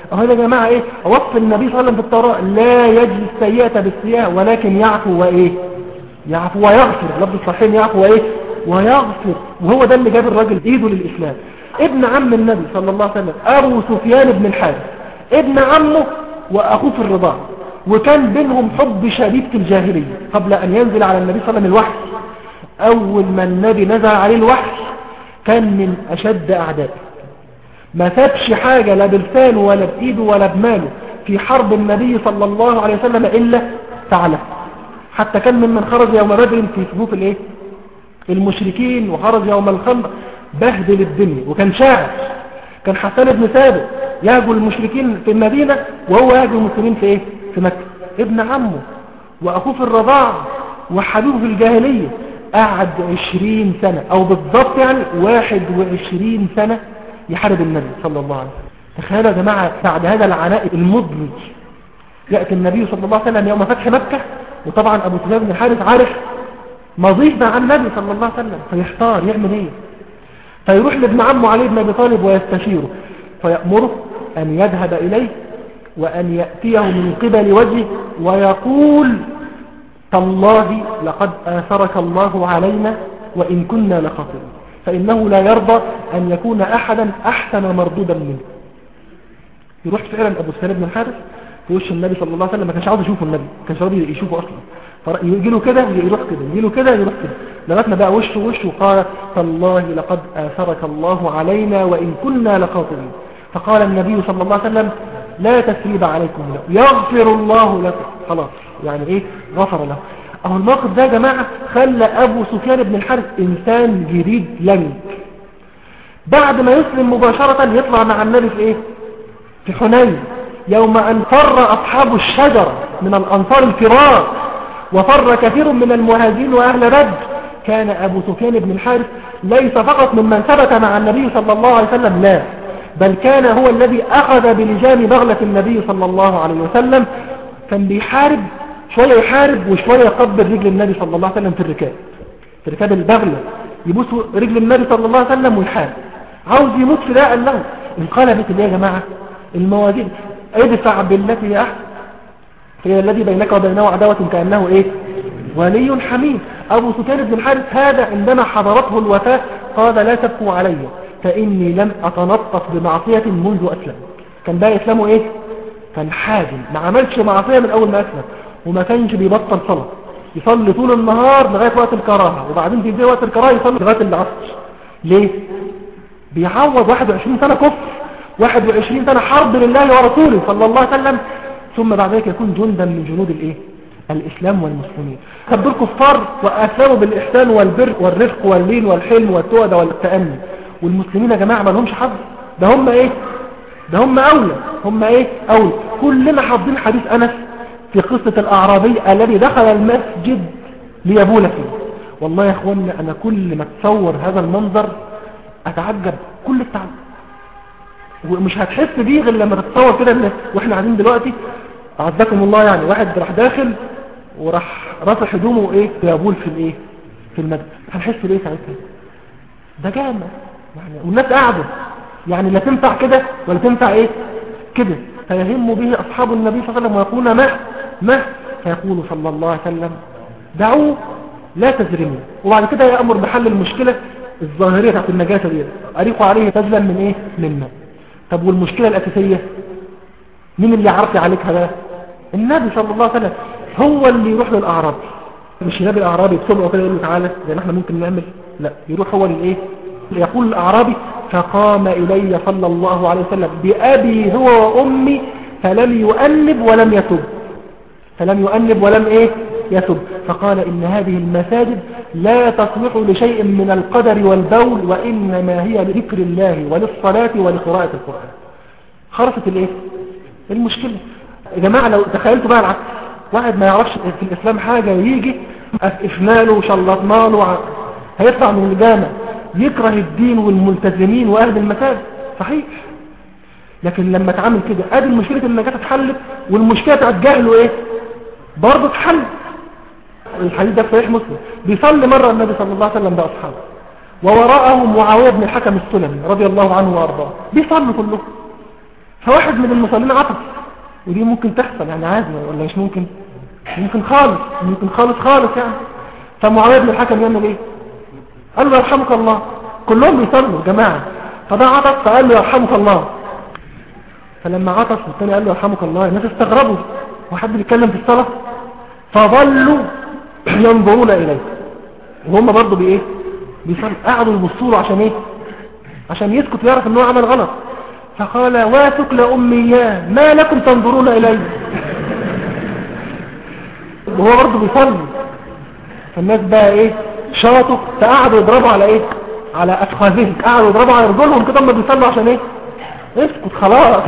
B: اهو يا جماعة ايه وصف النبي صلى الله عليه وسلم في التوراة، لا يجزي السيئة بالسيئة ولكن يعفو وايه، يعفو ويغفر، لفظ الصحيح يعفو وايه ويغفر. وهو ده اللي جاب الراجل ايده للإسلام. ابن عم النبي صلى الله عليه وسلم ابو سفيان بن الحارث، ابن عمه واخوه في الرضاعة، وكان بينهم حب شديد في الجاهلية قبل ان ينزل على النبي صلى الله عليه وسلم الوحي. اول ما النبي نزل عليه الوحي كان من اشد اعدائه، ما سابش حاجة لا بلسانه ولا بايده ولا بماله في حرب النبي صلى الله عليه وسلم الا فعله. حتى كان ممن خرج يوم بدر في صفوف الايه المشركين، وخرج يوم الخندق بهدل الدنيا، وكان شاعر. كان حسان بن ثابت يهجو المشركين في المدينة وهو يهجو المسلمين في ايه في مكة. ابن عمه واخوه في الرضاعة وحبيبه في الجاهلية، قعد 20 سنة او بالضبط يعني 21 سنة يحارب النبي صلى الله عليه وسلم. تخيلوا يا جماعة بعد هذا العناء المضني يأتي النبي صلى الله عليه وسلم يوم فتح مكة، وطبعا ابو سفيان بن الحارث عارف مضيف مع النبي صلى الله عليه وسلم، فيحتار يعمل ايه. فيروح لابن عمه علي بن ابي طالب ويستشيره، فيأمره ان يذهب اليه وان يأتيه من قبل وجهه ويقول تالله لقد آثرك الله علينا وإن كنا لخاطئين، فإنه لا يرضى أن يكون أحدا أحسن مردودا منه. يروح فعلا أبو سفيان بن الحارث في وش النبي صلى الله عليه وسلم، ما كانش عاوز يشوفه النبي، ما كانش راضي يشوفه أصلا، يجي له كده يروح كده، يجي له كده يروح كده، لغايه ما بقى وشه قال تالله لقد آثرك الله علينا وإن كنا لخاطئين. فقال النبي صلى الله عليه وسلم لا تثريب عليكم يغفر الله لكم، خلاص يعني ايه غفر له. اهو الموقف ده يا جماعة خلى ابو سفيان بن الحارث انسان جديد لنك. بعد ما يسلم مباشرة يطلع مع النبي في ايه في حنين، يوم ان فر اصحاب الشجرة من الانصار الكرام وفر كثير من المهاجرين واهل بدر، كان ابو سفيان بن الحارث ليس فقط ممن ثبت مع النبي صلى الله عليه وسلم، لا بل كان هو الذي أخذ بلجام بغلة النبي صلى الله عليه وسلم. كان بيحارب، شوية يحارب وشوية يقبل رجل النبي صلى الله عليه وسلم في ركاب البغلة، يبوس رجل النبي صلى الله عليه وسلم ويحارب، عاوز يموت فداء له. انقلبت اللي يا جماعة المواجيد، ادفع بالتي هي أحسن هي الذي بينك وبينه عداوة كأنه ايه ولي حميم. أبو سفيان بن الحارث هذا عندما حضرته الوفاة قال لا تبكوا علي فإني لم أتنطف بمعصية منذ أسلم. كان بقى إسلامه إيه؟ كان حازم، ما عملش معصية من أول ما أسلم، وما كانش بيبطل صلاة، يصلي طول النهار لغاية وقت الكراهة، وبعدين في وقت الكراهة يصلي لغاية العصر. ليه؟ بيعوض 21 سنة كفر، 21 سنة حرب لله ورسوله صلى الله عليه وسلم، ثم بعد ذلك يكون جندا من جنود الإيه؟ الإسلام والمسلمين. كبر كفار وأسلموا بالإحسان والبر والرفق واللين والحلم والتودة والتأني. والمسلمين يا جماعة ما لهمش حظ، ده هم ايه ده هم اولى، هم ايه اولى. كلنا حافظين حديث انس في قصة الاعرابي الذي دخل المسجد ليبول فيه. والله يا اخوانا انا كل ما اتصور هذا المنظر اتعجب كل التعجب، ومش هتحس بيه غير لما تتصور كده واحنا قاعدين دلوقتي اعزكم الله، يعني واحد راح داخل وراح رافع هدومه وايه يبول في الايه في المسجد، هنحس بايه ساعتها؟ ده جامع يعني، والناس قاعدة يعني لا تنفع كده ولا تنفع ايه كده. فيهم به اصحاب النبي صلى الله عليه وسلم ويقولون ما فيقول صلى الله عليه وسلم دعوه لا تزرموا، وبعد كده يأمر بحل المشكلة الظاهرية بتاعت النجاسة دي، أريقوا عليه تجلا من ايه من ماء. طب والمشكلة الأساسية مين اللي عرف عليك هذا؟ النبي صلى الله عليه وسلم هو اللي يروح للأعرابي، مش النبي الأعرابي بسمعه كده يقول له تعالى زي ما احنا ممكن نعمل، لا يروح هو للايه. يقول الأعرابي فقام إلي صلى الله عليه وسلم بأبي هو وأمي فلم يؤنب ولم يتب، فلم يؤنب ولم ايه يتب. فقال إن هذه المساجد لا تصلح لشيء من القدر والبول، وإنما هي لذكر الله وللصلاة ولقراءة القرآن. خرصت الايه المشكلة يا جماعة. لو تخيلتوا بقى العكس، واحد ما يعرفش في الإسلام حاجة ويجي أفناله وشلطناله هيطلع من الجامع يكره الدين والملتزمين وأهل المساجد، صحيح. لكن لما تعمل كده ادي المشكلة النجاة اتحلت، والمشكلة بتاعت جهله ايه برضه اتحلت. الحديث ده في صحيح مسلم، بيصلي مرة النبي صلى الله عليه وسلم بأصحابه ووراءه معاوية بن الحكم السلمي رضي الله عنه وارضاه، بيصلوا كلهم. فواحد من المصلين عطس، ودي ممكن تحصل يعني عادي ولا مش ممكن؟ ممكن خالص، ممكن خالص يعني. فمعاوية بن الحكم يعمل ايه؟ قال له يرحمك الله. كلهم بيصلوا جماعة، فده عطس فقال له يرحمك الله. فلما عطس والثاني قال له يرحمك الله، الناس استغربوا، وحد بيتكلم في الصلاة، فظلوا ينظرون إليه وهم برضو بإيه؟ بيصلوا. قعدوا يبصوا له عشان إيه؟ عشان يسكت ويعرف إنه عمل غلط. فقال واتك أمياه ما لكم تنظرون إليه. وهو برضو بيصلي. فالناس بقى إيه؟ شاطوا، فقعدوا يضربوا على إيه؟ على أفخاذهم، قعدوا يضربوا على رجلهم كده ما بيصلوا عشان إيه؟ اسكت خلاص.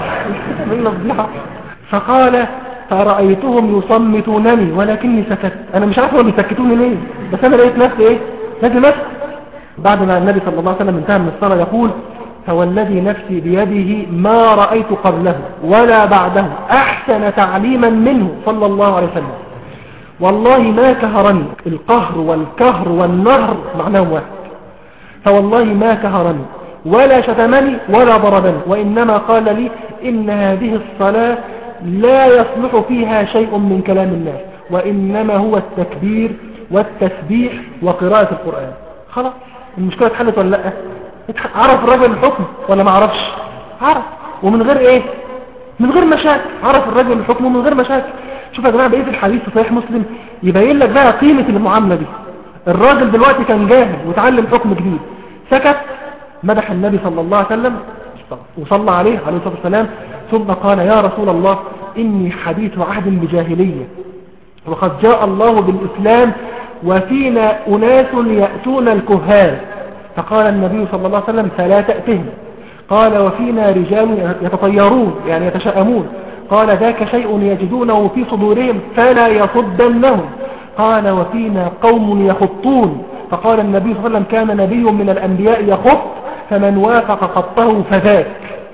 B: فقال فرأيتهم يصمتونني ولكني سكت. انا مش عارف هو بيسكتوني ليه، بس انا لقيت نفسي ايه؟ لازم اسكت. بعد ما النبي صلى الله عليه وسلم انتهى من الصلاة يقول فوالذي نفسي بيده ما رأيت قبله ولا بعده أحسن تعليما منه صلى الله عليه وسلم. والله ما كهرني. القهر والكهر والنهر معناهم واحد. فوالله ما كهرني ولا شتمني ولا ضربني، وإنما قال لي إن هذه الصلاة لا يصلح فيها شيء من كلام الناس، وإنما هو التكبير والتسبيح وقراءة القرآن. خلاص المشكلة اتحلت ولا لا؟ عرف الرجل الحكم ولا ما عرفش؟ عرف، ومن غير ايه؟ من غير مشاكل. عرف الرجل الحكم ومن غير مشاكل. شوف يا جماعة بقية الحديث في صحيح مسلم يبين لك بقى قيمة المعاملة دي. الراجل دلوقتي كان جاهل وتعلم حكم جديد، سكت، مدح النبي صلى الله عليه وسلم وصلى عليه الصلاة والسلام، ثم قال يا رسول الله إني حديث عهد بجاهلية وقد جاء الله بالإسلام وفينا أناس يأتون الكهان. فقال النبي صلى الله عليه وسلم فلا تأتهم. قال وفينا رجال يتطيرون يعني يتشاءمون. قال ذاك شيء يجدونه في صدورهم فلا يصدنهم. قال وفينا قوم يخطون. فقال النبي صلى الله عليه وسلم كان نبي من الأنبياء يخط فمن وافق خطه فذاك.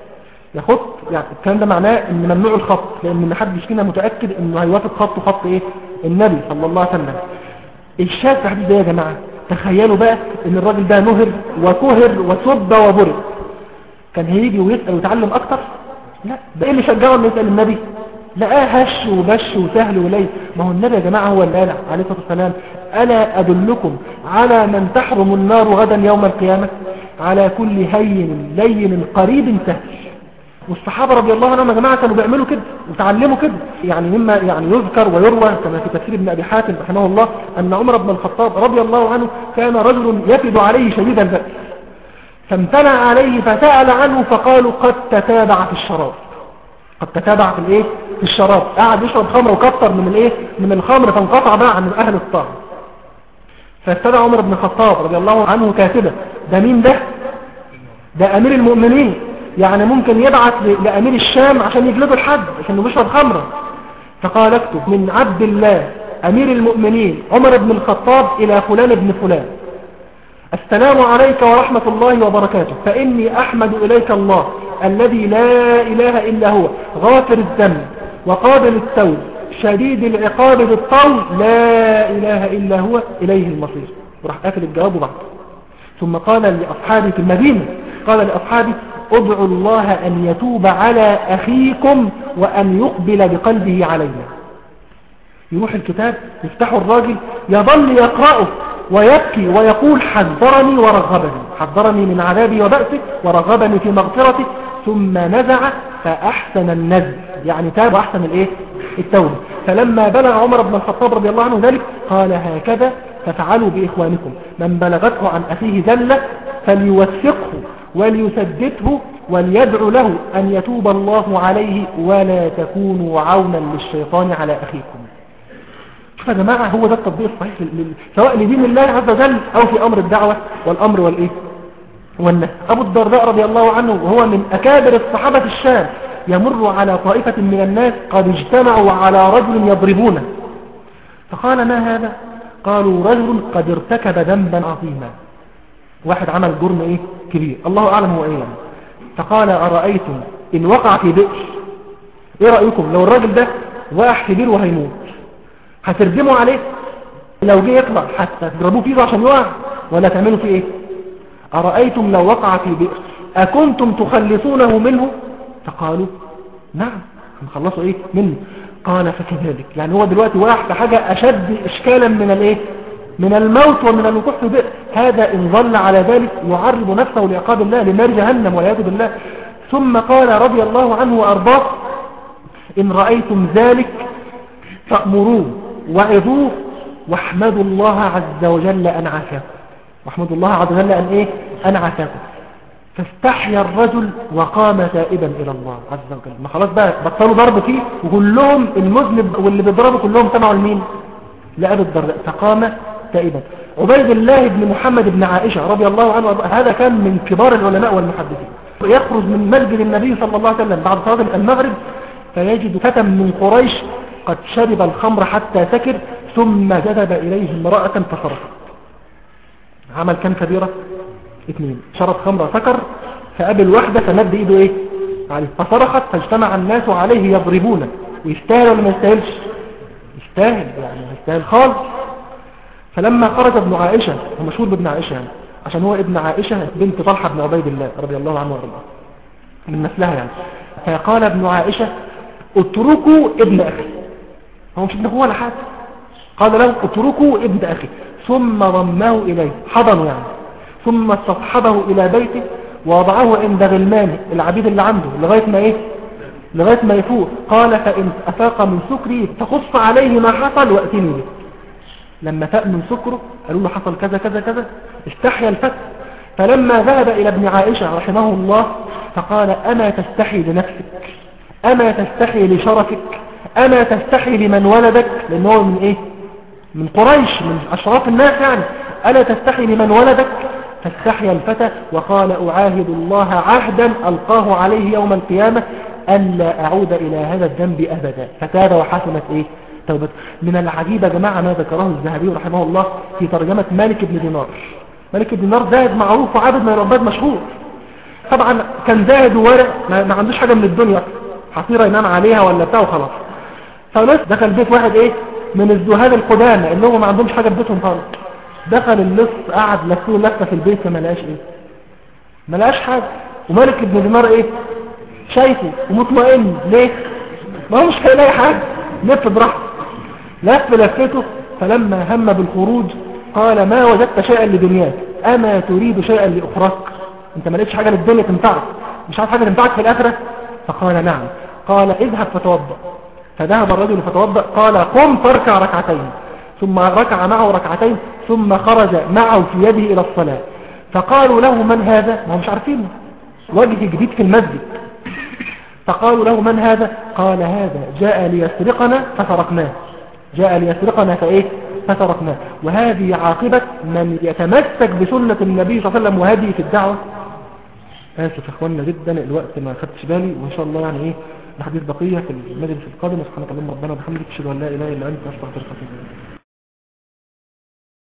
B: يخط يعني الكلام ده معناه ان ممنوع الخط، لان ما حدش فينا متأكد انه هيوافق خطه خط ايه؟ النبي صلى الله عليه وسلم. الشاهد في الحديث ده يا جماعة تخيلوا بقى ان الراجل ده نهر وكهر وسب وبرد، كان هيجي ويسأل ويتعلم اكتر؟ لا. ده ايه اللي شجعه انه يسأل النبي؟ لقاه هش وبش وسهل ولي. ما هو النبي يا جماعة هو اللي قال عليه الصلاة والسلام ألا أدلكم على من تحرم النار غدا يوم القيامة؟ على كل هين لين قريب سهل. والصحابة رضي الله عنهم يا جماعة كانوا بيعملوا كده وتعلموا كده. يعني مما يعني يذكر ويروى كما في تفسير ابن أبي حاتم رحمه الله أن عمر بن الخطاب رضي الله عنه كان رجل يفد عليه شديد البأس، فامتنع عليه فسأل عنه فقالوا قد تتابع في الشراب. قد تتابع في الايه؟ في الشراب. قاعد يشرب خمر وكتر من الايه؟ من الخمر، فانقطع بقى عن اهل الطاعة. فاستدعى عمر بن الخطاب رضي الله عنه كاتبا. ده مين ده؟ ده امير المؤمنين، يعني ممكن يبعث لامير الشام عشان يجلده الحد عشان بيشرب خمرة. فقال اكتب من عبد الله امير المؤمنين عمر بن الخطاب الى فلان ابن فلان السلام عليك ورحمة الله وبركاته، فإني أحمد إليك الله الذي لا إله إلا هو غافر الذنب وقابل التوب شديد العقاب بالطول لا إله إلا هو إليه المصير. وراح قافل الجواب وبعد. ثم قال لأصحابي في المدينة، قال لأصحابي ادعوا الله أن يتوب على أخيكم وأن يقبل بقلبه علينا. يروح الكتاب يفتحوا الراجل يظل يقرأه ويبكي ويقول حذرني ورغبني، حذرني من عذابي وبأسه ورغبني في مغفرته. ثم نزع فأحسن النزع، يعني تاب وأحسن الايه؟ التوبة. فلما بلغ عمر بن الخطاب رضي الله عنه ذلك قال هكذا ففعلوا بإخوانكم، من بلغته عن أخيه ذلة فليوثقه وليسدده وليدعو له أن يتوب الله عليه ولا تكونوا عونا للشيطان على أخيكم. شوف يا جماعة هو ده التطبيق الصحيح سواء لدين الله عز وجل أو في أمر الدعوة والأمر والإيه والنهي. أبو الدرداء رضي الله عنه وهو من أكابر الصحابة في الشام يمر على طائفة من الناس قد اجتمعوا على رجل يضربونه، فقال ما هذا؟ قالوا رجل قد ارتكب ذنبا عظيما، واحد عمل جرم ايه كبير الله أعلم هو ايه يعني. فقال أرأيتم إن وقع في بئر، ايه رأيكم لو الراجل ده وقع في بئر وهيموت هتردموا عليه؟ لو جه يطلع حتى تضربوه فيه عشان يقع ولا تعملوا فيه ايه؟ أرأيتم لو وقع في بئر أكنتم تخلصونه منه؟ فقالوا نعم هنخلصوا ايه منه. قال فكذلك، يعني هو دلوقتي واقع في حاجة اشد اشكالا من الايه، من الموت ومن الوقوع في بئر. هذا ان ظل على ذلك يعرض نفسه لعقاب الله لنار جهنم والعياذ بالله. ثم قال رضي الله عنه وارضاه ان رأيتم ذلك فأمروه وعظوه واحمدوا الله عز وجل أن عافاكم. واحمدوا الله عز وجل أن إيه؟ أن عافاكم. فاستحيا الرجل وقام تائبا إلى الله عز وجل. ما خلاص بقى بطلوا ضرب فيه وكلهم المذنب واللي بيضربوا كلهم سمعوا لمين؟ لأبي الدرداء. فقام تائبا. عبيد الله بن محمد بن عائشة رضي الله عنه هذا كان من كبار العلماء والمحدثين. يخرج من مسجد النبي صلى الله عليه وسلم بعد صلاة المغرب فيجد فتى من قريش قد شرب الخمر حتى سكر ثم جذب إليه امرأة فصرخت. عمل كان كبيرة 2 شرب خمر سكر فقابل واحدة فمد ايده ايه عليه فصرخت فاجتمع الناس عليه يضربونه. ويستاهل ولا ما يستاهلش؟ يستاهل، يعني يستاهل خالص. فلما خرج ابن عائشة، هو مشهور بابن عائشة يعني عشان هو ابن عائشة بنت طلحة بن عبيد الله رضي الله عنه وارضاه من نسلها يعني. فقال ابن عائشة اتركوا ابن أخي، هو مش ابنه ولا حاجة، قال له اتركوا ابن أخي. ثم ضمه إليه حضنه يعني، ثم استصحبه إلى بيته ووضعه عند غلمانه العبيد اللي عنده لغاية ما ايه، لغاية ما يفوق. قال فإن أفاق من سكري فقص عليه ما حصل وأتني به. لما فاق من سكره قالوا له حصل كذا كذا كذا استحيا الفتى. فلما ذهب إلى ابن عائشة رحمه الله فقال أما تستحي لنفسك، أما تستحي لشرفك، أما تستحي لمن ولدك، لأنه من إيه، من قريش من أشراف الناس يعني، ألا تستحي لمن ولدك. فاستحيا الفتى وقال أعاهد الله عهدا ألقاه عليه يوم القيامة ألا أعود إلى هذا الذنب أبدا. فتاب وحسنت إيه توبته. من العجيب يا جماعة ما ذكره الذهبي رحمه الله في ترجمة مالك بن دينار. مالك بن دينار زاهد معروف وعابد من العباد مشهور، طبعا كان زاهد وورع ما عندوش حاجة من الدنيا، حصيرة ينام عليها ولا بتاع وخلاص. فبس دخل بيت واحد ايه من الزهاد القدامى اللي هو ما عندهمش حاجة في بيتهم خالص. دخل اللص قعد لفه لفه في البيت فما لقاش ايه، ما لقاش حاجة. ومالك بن دينار ايه شايفه ومطمئن ليه، ما هو مش هيلاقي حاجة، لف براحته. لفته. فلما هم بالخروج قال ما وجدت شيئا لدنياك اما تريد شيئا لاخراك، انت ما لقيتش حاجة للدنيا تنفعك، مش عارف حاجة تنفعك في الاخرة؟ فقال نعم. قال اذهب فتوضأ. فذهب الرجل فتوضأ. قال قم فاركع ركعتين. ثم ركع معه ركعتين ثم خرج معه في يده الى الصلاة. فقالوا له من هذا، ما هم مش عارفينه، وجه جديد في المسجد. فقالوا له من هذا؟ قال هذا جاء ليسرقنا فتركناه، جاء ليسرقنا فايه فتركناه. وهذه عاقبة من يتمسك بسنة النبي صلى الله عليه وسلم وهذه في الدعوة. آسف اخواننا جدا الوقت ما خدتش بالي، وان شاء الله يعني ايه الحديث بقية في المجلس القادم. سبحانك اللهم ربنا وبحمدك اشهد ان لا اله الا انت استغفرك واتوب اليك.